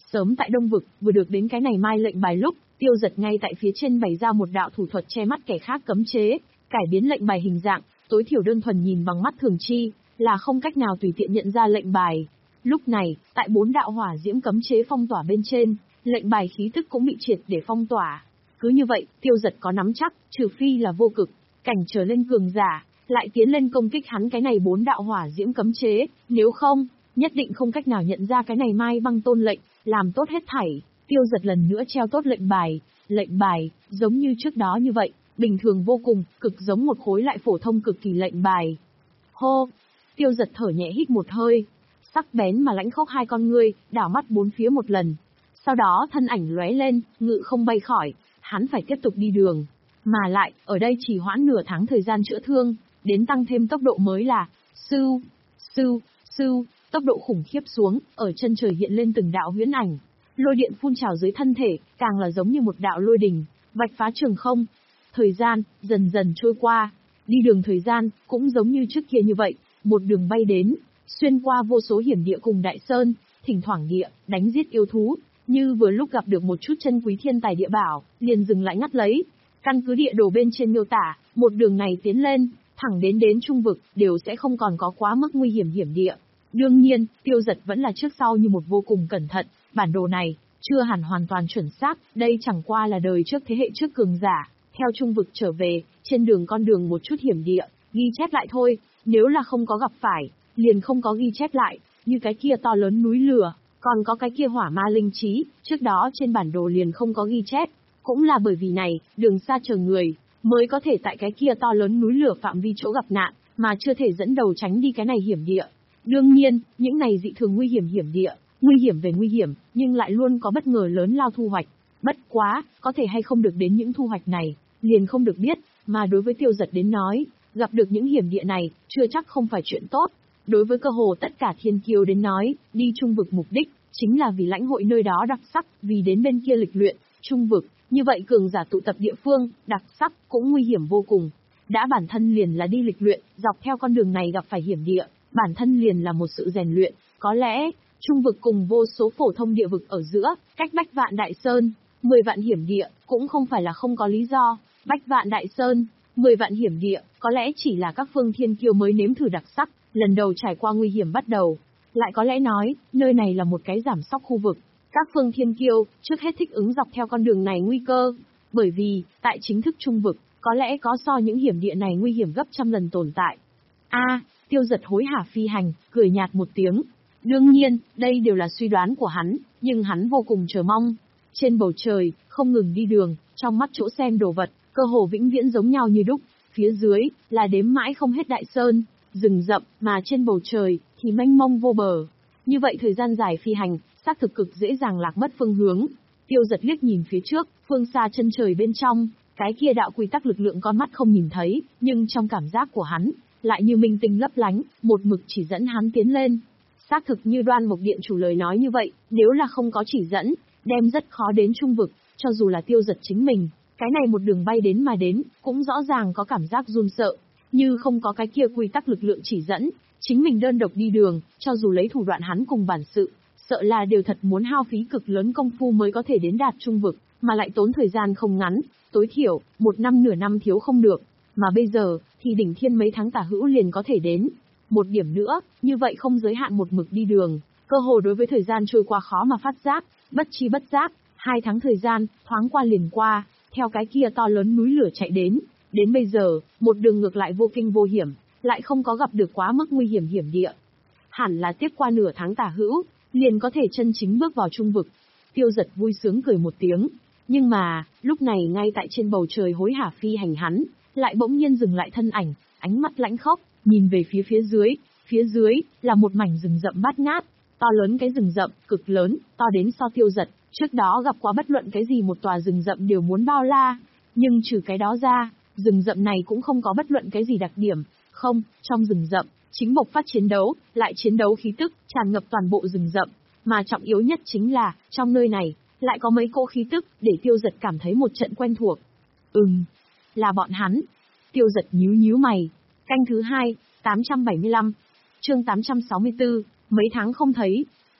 Sớm tại Đông Vực, vừa được đến cái này mai lệnh bài lúc, Tiêu Giật ngay tại phía trên bày ra một đạo thủ thuật che mắt kẻ khác cấm chế, cải biến lệnh bài hình dạng, tối thiểu đơn thuần nhìn bằng mắt thường chi, là không cách nào tùy tiện nhận ra lệnh bài. Lúc này, tại bốn đạo hỏa diễm cấm chế phong tỏa bên trên, lệnh bài khí tức cũng bị triệt để phong tỏa. Cứ như vậy, Tiêu Giật có nắm chắc, trừ phi là vô cực cảnh trở lên cường giả, lại tiến lên công kích hắn cái này bốn đạo hỏa diễm cấm chế, nếu không, nhất định không cách nào nhận ra cái này mai băng tôn lệnh, làm tốt hết thảy. Tiêu Giật lần nữa treo tốt lệnh bài, lệnh bài, giống như trước đó như vậy, bình thường vô cùng, cực giống một khối lại phổ thông cực kỳ lệnh bài. Hô! Tiêu Giật thở nhẹ hít một hơi, sắc bén mà lãnh khốc hai con ngươi, đảo mắt bốn phía một lần. Sau đó thân ảnh lóe lên, ngự không bay khỏi, hắn phải tiếp tục đi đường. Mà lại, ở đây chỉ hoãn nửa tháng thời gian chữa thương, đến tăng thêm tốc độ mới là, sưu, sưu, sưu, tốc độ khủng khiếp xuống, ở chân trời hiện lên từng đạo huyễn ảnh. Lôi điện phun trào dưới thân thể, càng là giống như một đạo lôi đình, vạch phá trường không. Thời gian, dần dần trôi qua, đi đường thời gian, cũng giống như trước kia như vậy, một đường bay đến, xuyên qua vô số hiểm địa cùng đại sơn, thỉnh thoảng địa, đánh giết yêu thú, như vừa lúc gặp được một chút chân quý thiên tài địa bảo, liền dừng lại ngắt lấy. Căn cứ địa đồ bên trên miêu tả, một đường này tiến lên, thẳng đến đến trung vực, đều sẽ không còn có quá mức nguy hiểm hiểm địa. Đương nhiên, Tiêu Giật vẫn là trước sau như một vô cùng cẩn thận, bản đồ này, chưa hẳn hoàn toàn chuẩn xác, đây chẳng qua là đời trước thế hệ trước cường giả, theo trung vực trở về, trên đường con đường một chút hiểm địa, ghi chép lại thôi, nếu là không có gặp phải, liền không có ghi chép lại, như cái kia to lớn núi lửa, còn có cái kia hỏa ma linh trí, trước đó trên bản đồ liền không có ghi chép, cũng là bởi vì này, đường xa chờ người, mới có thể tại cái kia to lớn núi lửa phạm vi chỗ gặp nạn, mà chưa thể dẫn đầu tránh đi cái này hiểm địa. Đương nhiên, những này dị thường nguy hiểm hiểm địa, nguy hiểm về nguy hiểm, nhưng lại luôn có bất ngờ lớn lao thu hoạch. Bất quá, có thể hay không được đến những thu hoạch này, liền không được biết, mà đối với Tiêu Giật đến nói, gặp được những hiểm địa này, chưa chắc không phải chuyện tốt. Đối với cơ hồ tất cả thiên kiêu đến nói, đi trung vực mục đích, chính là vì lãnh hội nơi đó đặc sắc, vì đến bên kia lịch luyện, trung vực, như vậy cường giả tụ tập địa phương, đặc sắc, cũng nguy hiểm vô cùng. Đã bản thân liền là đi lịch luyện, dọc theo con đường này gặp phải hiểm địa, bản thân liền là một sự rèn luyện, có lẽ, trung vực cùng vô số phổ thông địa vực ở giữa, cách Bách Vạn Đại Sơn, mười vạn hiểm địa, cũng không phải là không có lý do. Bách Vạn Đại Sơn, mười vạn hiểm địa, có lẽ chỉ là các phương thiên kiêu mới nếm thử đặc sắc, lần đầu trải qua nguy hiểm bắt đầu. Lại có lẽ nói, nơi này là một cái giảm sóc khu vực. Các phương thiên kiêu, trước hết thích ứng dọc theo con đường này nguy cơ. Bởi vì, tại chính thức trung vực, có lẽ có so những hiểm địa này nguy hiểm gấp trăm lần tồn tại. A, Tiêu Giật hối hả phi hành, cười nhạt một tiếng. Đương nhiên, đây đều là suy đoán của hắn, nhưng hắn vô cùng chờ mong. Trên bầu trời, không ngừng đi đường, trong mắt chỗ xem đồ vật, cơ hồ vĩnh viễn giống nhau như đúc. Phía dưới, là đếm mãi không hết đại sơn, rừng rậm, mà trên bầu trời, thì mênh mông vô bờ. Như vậy thời gian dài phi hành, xác thực cực dễ dàng lạc mất phương hướng. Tiêu Giật liếc nhìn phía trước, phương xa chân trời bên trong, cái kia đạo quy tắc lực lượng con mắt không nhìn thấy, nhưng trong cảm giác của hắn, lại như minh tinh lấp lánh, một mực chỉ dẫn hắn tiến lên. Xác thực như Đoan Mộc Điện chủ lời nói như vậy, nếu là không có chỉ dẫn, đem rất khó đến trung vực, cho dù là Tiêu Giật chính mình, cái này một đường bay đến mà đến, cũng rõ ràng có cảm giác run sợ, như không có cái kia quy tắc lực lượng chỉ dẫn, chính mình đơn độc đi đường, cho dù lấy thủ đoạn hắn cùng bản sự, sợ là đều thật muốn hao phí cực lớn công phu mới có thể đến đạt trung vực, mà lại tốn thời gian không ngắn, tối thiểu, một năm nửa năm thiếu không được, mà bây giờ, thì đỉnh thiên mấy tháng tả hữu liền có thể đến. Một điểm nữa, như vậy không giới hạn một mực đi đường, cơ hồ đối với thời gian trôi qua khó mà phát giác, bất chi bất giác, hai tháng thời gian, thoáng qua liền qua, theo cái kia to lớn núi lửa chạy đến, đến bây giờ, một đường ngược lại vô kinh vô hiểm, lại không có gặp được quá mức nguy hiểm hiểm địa. Hẳn là tiếp qua nửa tháng tả hữu, liền có thể chân chính bước vào trung vực. Tiêu Giật vui sướng cười một tiếng, nhưng mà, lúc này ngay tại trên bầu trời hối hả phi hành hắn, lại bỗng nhiên dừng lại thân ảnh, ánh mắt lãnh khốc, nhìn về phía phía dưới, phía dưới, là một mảnh rừng rậm bát ngát, to lớn cái rừng rậm, cực lớn, to đến so Tiêu Giật, trước đó gặp qua bất luận cái gì một tòa rừng rậm đều muốn bao la, nhưng trừ cái đó ra, rừng rậm này cũng không có bất luận cái gì đặc điểm, không, trong rừng rậm, chính bộc phát chiến đấu, lại chiến đấu khí tức, tràn ngập toàn bộ rừng rậm, mà trọng yếu nhất chính là, trong nơi này, lại có mấy cỗ khí tức, để Tiêu Giật cảm thấy một trận quen thuộc. Ừm, là bọn hắn. Tiêu Giật nhíu nhíu mày. Canh thứ hai, tám trăm bảy mươi lăm, chương tám trăm sáu mươi tư, mấy tháng không thấy.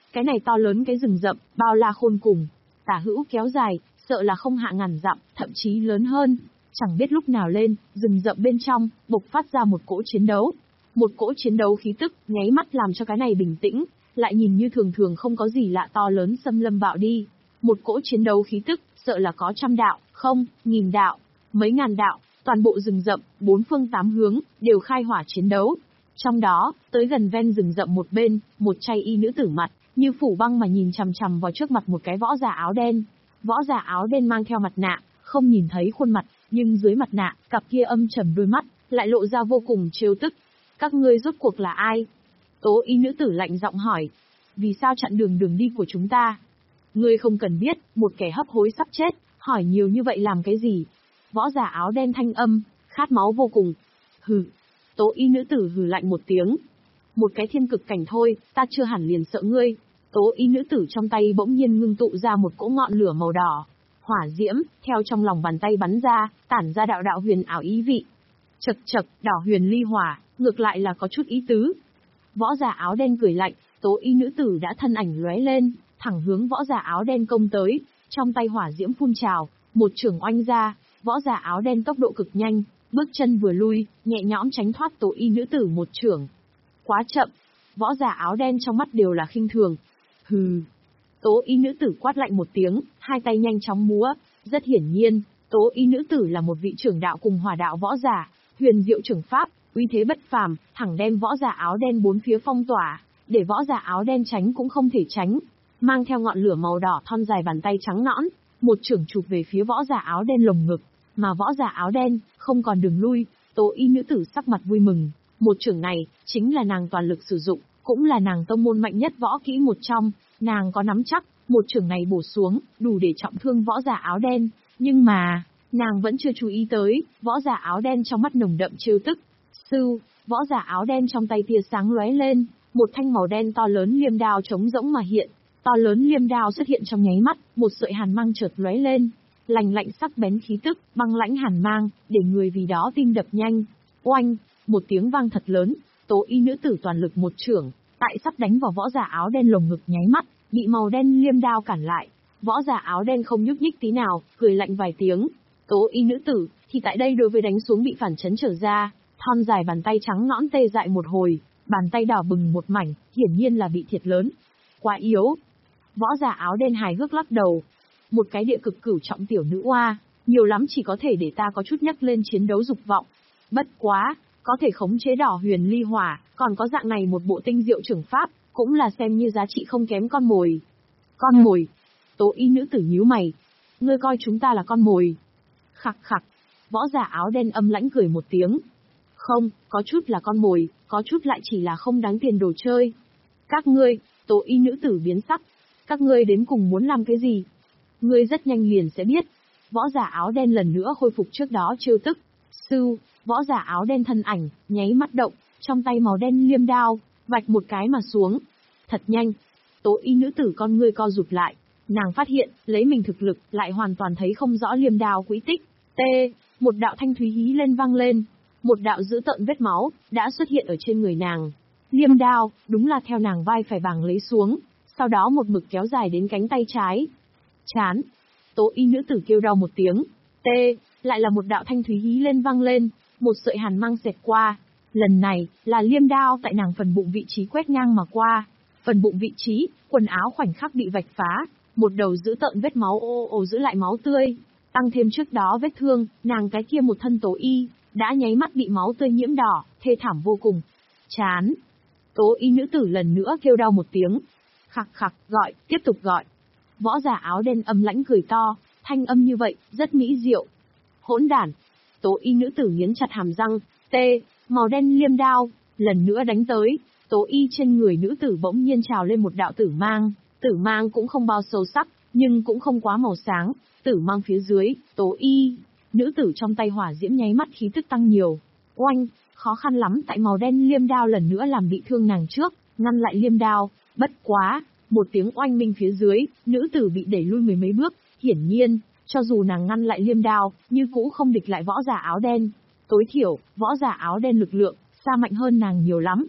Cái này to lớn cái rừng rậm, bao la khôn cùng, tả hữu kéo dài, sợ là không hạ ngàn dặm, thậm chí lớn hơn. Chẳng biết lúc nào lên, rừng rậm bên trong, bộc phát ra một cỗ chiến đấu. Một cỗ chiến đấu khí tức, nháy mắt làm cho cái này bình tĩnh, lại nhìn như thường thường không có gì lạ to lớn xâm lâm bạo đi. Một cỗ chiến đấu khí tức, sợ là có trăm đạo, không, nghìn đạo, mấy ngàn đạo, toàn bộ rừng rậm, bốn phương tám hướng, đều khai hỏa chiến đấu. Trong đó, tới gần ven rừng rậm một bên, một trai y nữ tử mặt, như phủ băng mà nhìn chằm chằm vào trước mặt một cái võ giả áo đen. Võ giả áo đen mang theo mặt nạ, không nhìn thấy khuôn mặt, nhưng dưới mặt nạ, cặp kia âm trầm đôi mắt, lại lộ ra vô cùng trêu tức. Các ngươi rốt cuộc là ai? Tố y nữ tử lạnh giọng hỏi. Vì sao chặn đường đường đi của chúng ta? Ngươi không cần biết, một kẻ hấp hối sắp chết, hỏi nhiều như vậy làm cái gì? Võ giả áo đen thanh âm, khát máu vô cùng. Hừ. Tố y nữ tử hừ lạnh một tiếng. Một cái thiên cực cảnh thôi, ta chưa hẳn liền sợ ngươi. Tố y nữ tử trong tay bỗng nhiên ngưng tụ ra một cỗ ngọn lửa màu đỏ. Hỏa diễm, theo trong lòng bàn tay bắn ra, tản ra đạo đạo huyền ảo ý vị. Chật chật, đỏ huyền ly hỏa, ngược lại là có chút ý tứ. Võ giả áo đen cười lạnh, tố y nữ tử đã thân ảnh lóe lên, thẳng hướng võ giả áo đen công tới, trong tay hỏa diễm phun trào, một chưởng oanh ra, võ giả áo đen tốc độ cực nhanh, bước chân vừa lui, nhẹ nhõm tránh thoát tố y nữ tử một chưởng. Quá chậm, võ giả áo đen trong mắt đều là khinh thường. Hừ. Tố y nữ tử quát lạnh một tiếng, hai tay nhanh chóng múa, rất hiển nhiên, tố y nữ tử là một vị trưởng đạo cùng hỏa đạo võ giả, huyền diệu trưởng pháp, uy thế bất phàm, thẳng đem võ giả áo đen bốn phía phong tỏa, để võ giả áo đen tránh cũng không thể tránh. Mang theo ngọn lửa màu đỏ thon dài bàn tay trắng nõn, một chưởng chụp về phía võ giả áo đen lồng ngực, mà võ giả áo đen không còn đường lui. Tố y nữ tử sắc mặt vui mừng, một chưởng này chính là nàng toàn lực sử dụng, cũng là nàng tông môn mạnh nhất võ kỹ một trong, nàng có nắm chắc, một chưởng này bổ xuống, đủ để trọng thương võ giả áo đen, nhưng mà, nàng vẫn chưa chú ý tới, võ giả áo đen trong mắt nồng đậm trêu tức. Sư, võ giả áo đen trong tay tia sáng lóe lên, một thanh màu đen to lớn liêm đao trống rỗng mà hiện, to lớn liêm đao xuất hiện trong nháy mắt, một sợi hàn mang chợt lóe lên, lành lạnh sắc bén khí tức, băng lãnh hàn mang, để người vì đó tim đập nhanh. Oanh, một tiếng vang thật lớn, tố y nữ tử toàn lực một chưởng, tại sắp đánh vào võ giả áo đen lồng ngực nháy mắt, bị màu đen liêm đao cản lại. Võ giả áo đen không nhúc nhích tí nào, cười lạnh vài tiếng. Tố y nữ tử, thì tại đây đối với đánh xuống bị phản chấn trở ra, thon dài bàn tay trắng nõn tê dại một hồi, bàn tay đỏ bừng một mảnh, hiển nhiên là bị thiệt lớn. Quá yếu. Võ giả áo đen hài hước lắc đầu. Một cái địa cực cửu trọng tiểu nữ oa, nhiều lắm chỉ có thể để ta có chút nhắc lên chiến đấu dục vọng. Bất quá, có thể khống chế đỏ huyền ly hỏa, còn có dạng này một bộ tinh diệu trưởng pháp, cũng là xem như giá trị không kém con mồi. Con mồi. Tố y nữ tử nhíu mày. Ngươi coi chúng ta là con mồi. Khặc khặc. Võ giả áo đen âm lãnh cười một tiếng. Không, có chút là con mồi, có chút lại chỉ là không đáng tiền đồ chơi. Các ngươi, tố y nữ tử biến sắc. Các ngươi đến cùng muốn làm cái gì? Ngươi rất nhanh liền sẽ biết. Võ giả áo đen lần nữa khôi phục trước đó trêu tức. Sư, võ giả áo đen thân ảnh, nháy mắt động, trong tay màu đen liêm đao, vạch một cái mà xuống. Thật nhanh. Tố y nữ tử con ngươi co rụt lại. Nàng phát hiện, lấy mình thực lực, lại hoàn toàn thấy không rõ liêm đao quỹ tích. T, một đạo thanh thúy hí lên vang lên. Một đạo dữ tợn vết máu, đã xuất hiện ở trên người nàng. Liêm đao, đúng là theo nàng vai phải bảng lấy xuống, sau đó một mực kéo dài đến cánh tay trái. Chán. Tố y nữ tử kêu đau một tiếng. T, lại là một đạo thanh thúy hí lên vang lên, một sợi hàn mang xẹt qua. Lần này, là liêm đao tại nàng phần bụng vị trí quét ngang mà qua. Phần bụng vị trí, quần áo khoảnh khắc bị vạch phá, một đầu dữ tợn vết máu ô ô giữ lại máu tươi. Tăng thêm trước đó vết thương, nàng cái kia một thân tố y, đã nháy mắt bị máu tươi nhiễm đỏ, thê thảm vô cùng. Chán. Tố y nữ tử lần nữa kêu đau một tiếng. Khặc khặc, gọi, tiếp tục gọi. Võ giả áo đen âm lãnh cười to, thanh âm như vậy, rất mỹ diệu. Hỗn đản. Tố y nữ tử nghiến chặt hàm răng, tê, màu đen liêm đao, lần nữa đánh tới. Tố y trên người nữ tử bỗng nhiên trào lên một đạo tử mang, tử mang cũng không bao sâu sắc, nhưng cũng không quá màu sáng, tử mang phía dưới, tố y, nữ tử trong tay hỏa diễm nháy mắt khí tức tăng nhiều. Oanh, khó khăn lắm tại màu đen liêm đao lần nữa làm bị thương nàng trước, ngăn lại liêm đao, bất quá, một tiếng oanh minh phía dưới, nữ tử bị đẩy lui mười mấy bước, hiển nhiên, cho dù nàng ngăn lại liêm đao, như cũ không địch lại võ giả áo đen. Tối thiểu, võ giả áo đen lực lượng, xa mạnh hơn nàng nhiều lắm.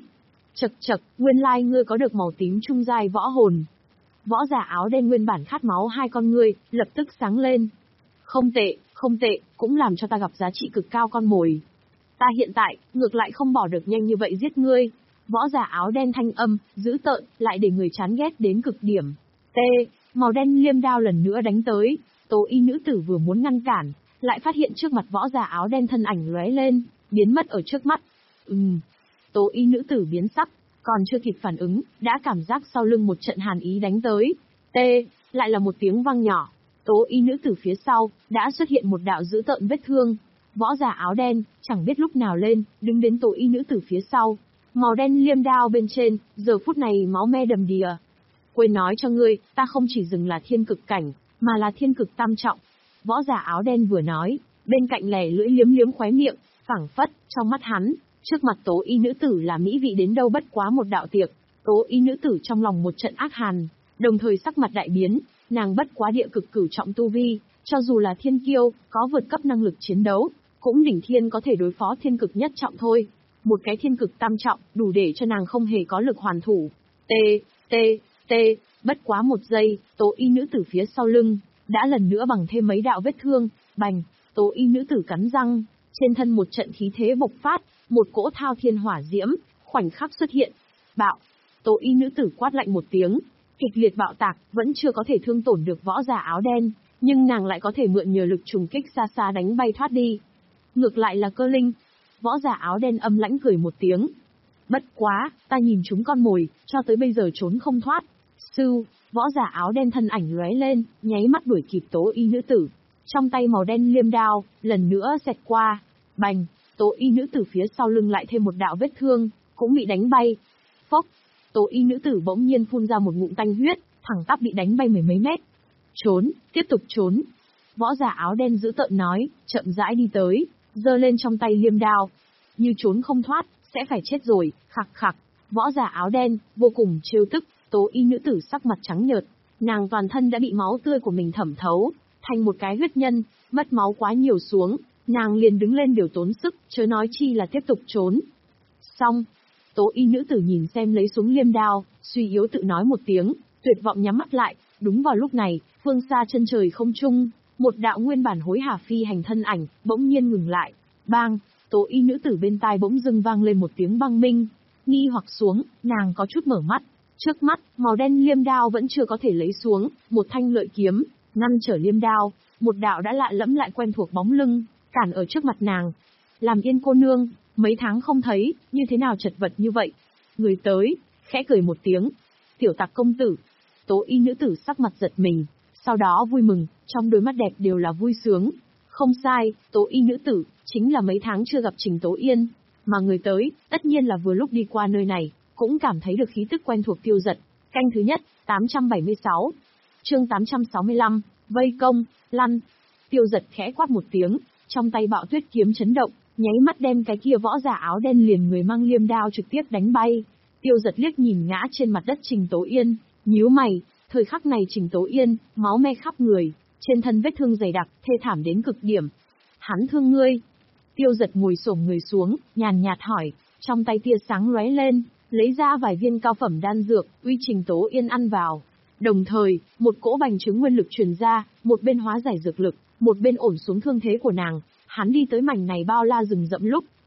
Chậc chậc, nguyên lai ngươi có được màu tím trung giai võ hồn. Võ giả áo đen nguyên bản khát máu hai con ngươi, lập tức sáng lên. Không tệ, không tệ, cũng làm cho ta gặp giá trị cực cao con mồi. Ta hiện tại, ngược lại không bỏ được nhanh như vậy giết ngươi. Võ giả áo đen thanh âm, dữ tợn, lại để người chán ghét đến cực điểm. T, màu đen liêm đao lần nữa đánh tới. Tố y nữ tử vừa muốn ngăn cản, lại phát hiện trước mặt võ giả áo đen thân ảnh lóe lên, biến mất ở trước mắt. Ừm. Tố y nữ tử biến sắc, còn chưa kịp phản ứng, đã cảm giác sau lưng một trận hàn ý đánh tới. T, lại là một tiếng vang nhỏ. Tố y nữ tử phía sau, đã xuất hiện một đạo dữ tợn vết thương. Võ giả áo đen, chẳng biết lúc nào lên, đứng đến tố y nữ tử phía sau. Màu đen liêm đao bên trên, giờ phút này máu me đầm đìa. Quên nói cho ngươi, ta không chỉ dừng là thiên cực cảnh, mà là thiên cực tam trọng. Võ giả áo đen vừa nói, bên cạnh lẻ lưỡi liếm liếm khóe miệng, phảng phất, trong mắt hắn, trước mặt tố y nữ tử là mỹ vị đến đâu bất quá một đạo tiệc. Tố y nữ tử trong lòng một trận ác hàn, đồng thời sắc mặt đại biến, nàng bất quá địa cực cửu trọng tu vi, cho dù là thiên kiêu, có vượt cấp năng lực chiến đấu, cũng đỉnh thiên có thể đối phó thiên cực nhất trọng thôi. Một cái thiên cực tam trọng, đủ để cho nàng không hề có lực hoàn thủ. T, T, T, bất quá một giây, tố y nữ tử phía sau lưng, đã lần nữa bằng thêm mấy đạo vết thương, bành, tố y nữ tử cắn răng, trên thân một trận khí thế bộc phát, một cỗ thao thiên hỏa diễm, khoảnh khắc xuất hiện. Bạo, tố y nữ tử quát lạnh một tiếng, kịch liệt bạo tạc, vẫn chưa có thể thương tổn được võ giả áo đen, nhưng nàng lại có thể mượn nhờ lực trùng kích xa xa đánh bay thoát đi. Ngược lại là Cơ Linh. Võ giả áo đen âm lãnh cười một tiếng. Bất quá, ta nhìn chúng con mồi, cho tới bây giờ trốn không thoát. Sư, võ giả áo đen thân ảnh lóe lên, nháy mắt đuổi kịp tố y nữ tử. Trong tay màu đen liêm đao, lần nữa xẹt qua. Bành, tố y nữ tử phía sau lưng lại thêm một đạo vết thương, cũng bị đánh bay. Phốc, tố y nữ tử bỗng nhiên phun ra một ngụm tanh huyết, thẳng tắp bị đánh bay mười mấy mét. Trốn, tiếp tục trốn. Võ giả áo đen dữ tợn nói, chậm rãi đi tới, giơ lên trong tay liêm đao. Như trốn không thoát, sẽ phải chết rồi, khặc khặc. Võ giả áo đen, vô cùng trêu tức, tố y nữ tử sắc mặt trắng nhợt. Nàng toàn thân đã bị máu tươi của mình thẩm thấu, thành một cái huyết nhân, mất máu quá nhiều xuống, nàng liền đứng lên đều tốn sức, chớ nói chi là tiếp tục trốn. Xong, tố y nữ tử nhìn xem lấy xuống liêm đao, suy yếu tự nói một tiếng, tuyệt vọng nhắm mắt lại. Đúng vào lúc này, phương xa chân trời không trung, một đạo nguyên bản hối hả phi hành thân ảnh, bỗng nhiên ngừng lại. Bang, tố y nữ tử bên tai bỗng dưng vang lên một tiếng băng minh. Nghi hoặc xuống, nàng có chút mở mắt. Trước mắt, màu đen liêm đao vẫn chưa có thể lấy xuống, một thanh lợi kiếm, ngăn trở liêm đao, một đạo đã lạ lẫm lại quen thuộc bóng lưng, cản ở trước mặt nàng. Làm Yên cô nương, mấy tháng không thấy, như thế nào chật vật như vậy? Người tới, khẽ cười một tiếng. Tiểu tặc công tử. Tố y nữ tử sắc mặt giật mình, sau đó vui mừng, trong đôi mắt đẹp đều là vui sướng. Không sai, tố y nữ tử, chính là mấy tháng chưa gặp Trình Tố Yên, mà người tới, tất nhiên là vừa lúc đi qua nơi này, cũng cảm thấy được khí tức quen thuộc Tiêu Dật. Canh thứ nhất, tám trăm bảy mươi sáu. Chương tám trăm sáu mươi lăm, vây công, lăn. Tiêu Dật khẽ quát một tiếng, trong tay bạo tuyết kiếm chấn động, nháy mắt đem cái kia võ giả áo đen liền người mang liêm đao trực tiếp đánh bay. Tiêu Dật liếc nhìn ngã trên mặt đất Trình Tố Yên, nhíu mày, thời khắc này Trình Tố Yên, máu me khắp người, trên thân vết thương dày đặc, thê thảm đến cực điểm. Hắn thương ngươi. Tiêu Dật ngồi xổm người xuống, nhàn nhạt hỏi, trong tay tia sáng lóe lên, lấy ra vài viên cao phẩm đan dược, uy Trình Tố Yên ăn vào. Đồng thời, một cỗ bành trướng nguyên lực truyền ra, một bên hóa giải dược lực, một bên ổn xuống thương thế của nàng. Hắn đi tới mảnh này bao la rừng rậm lúc,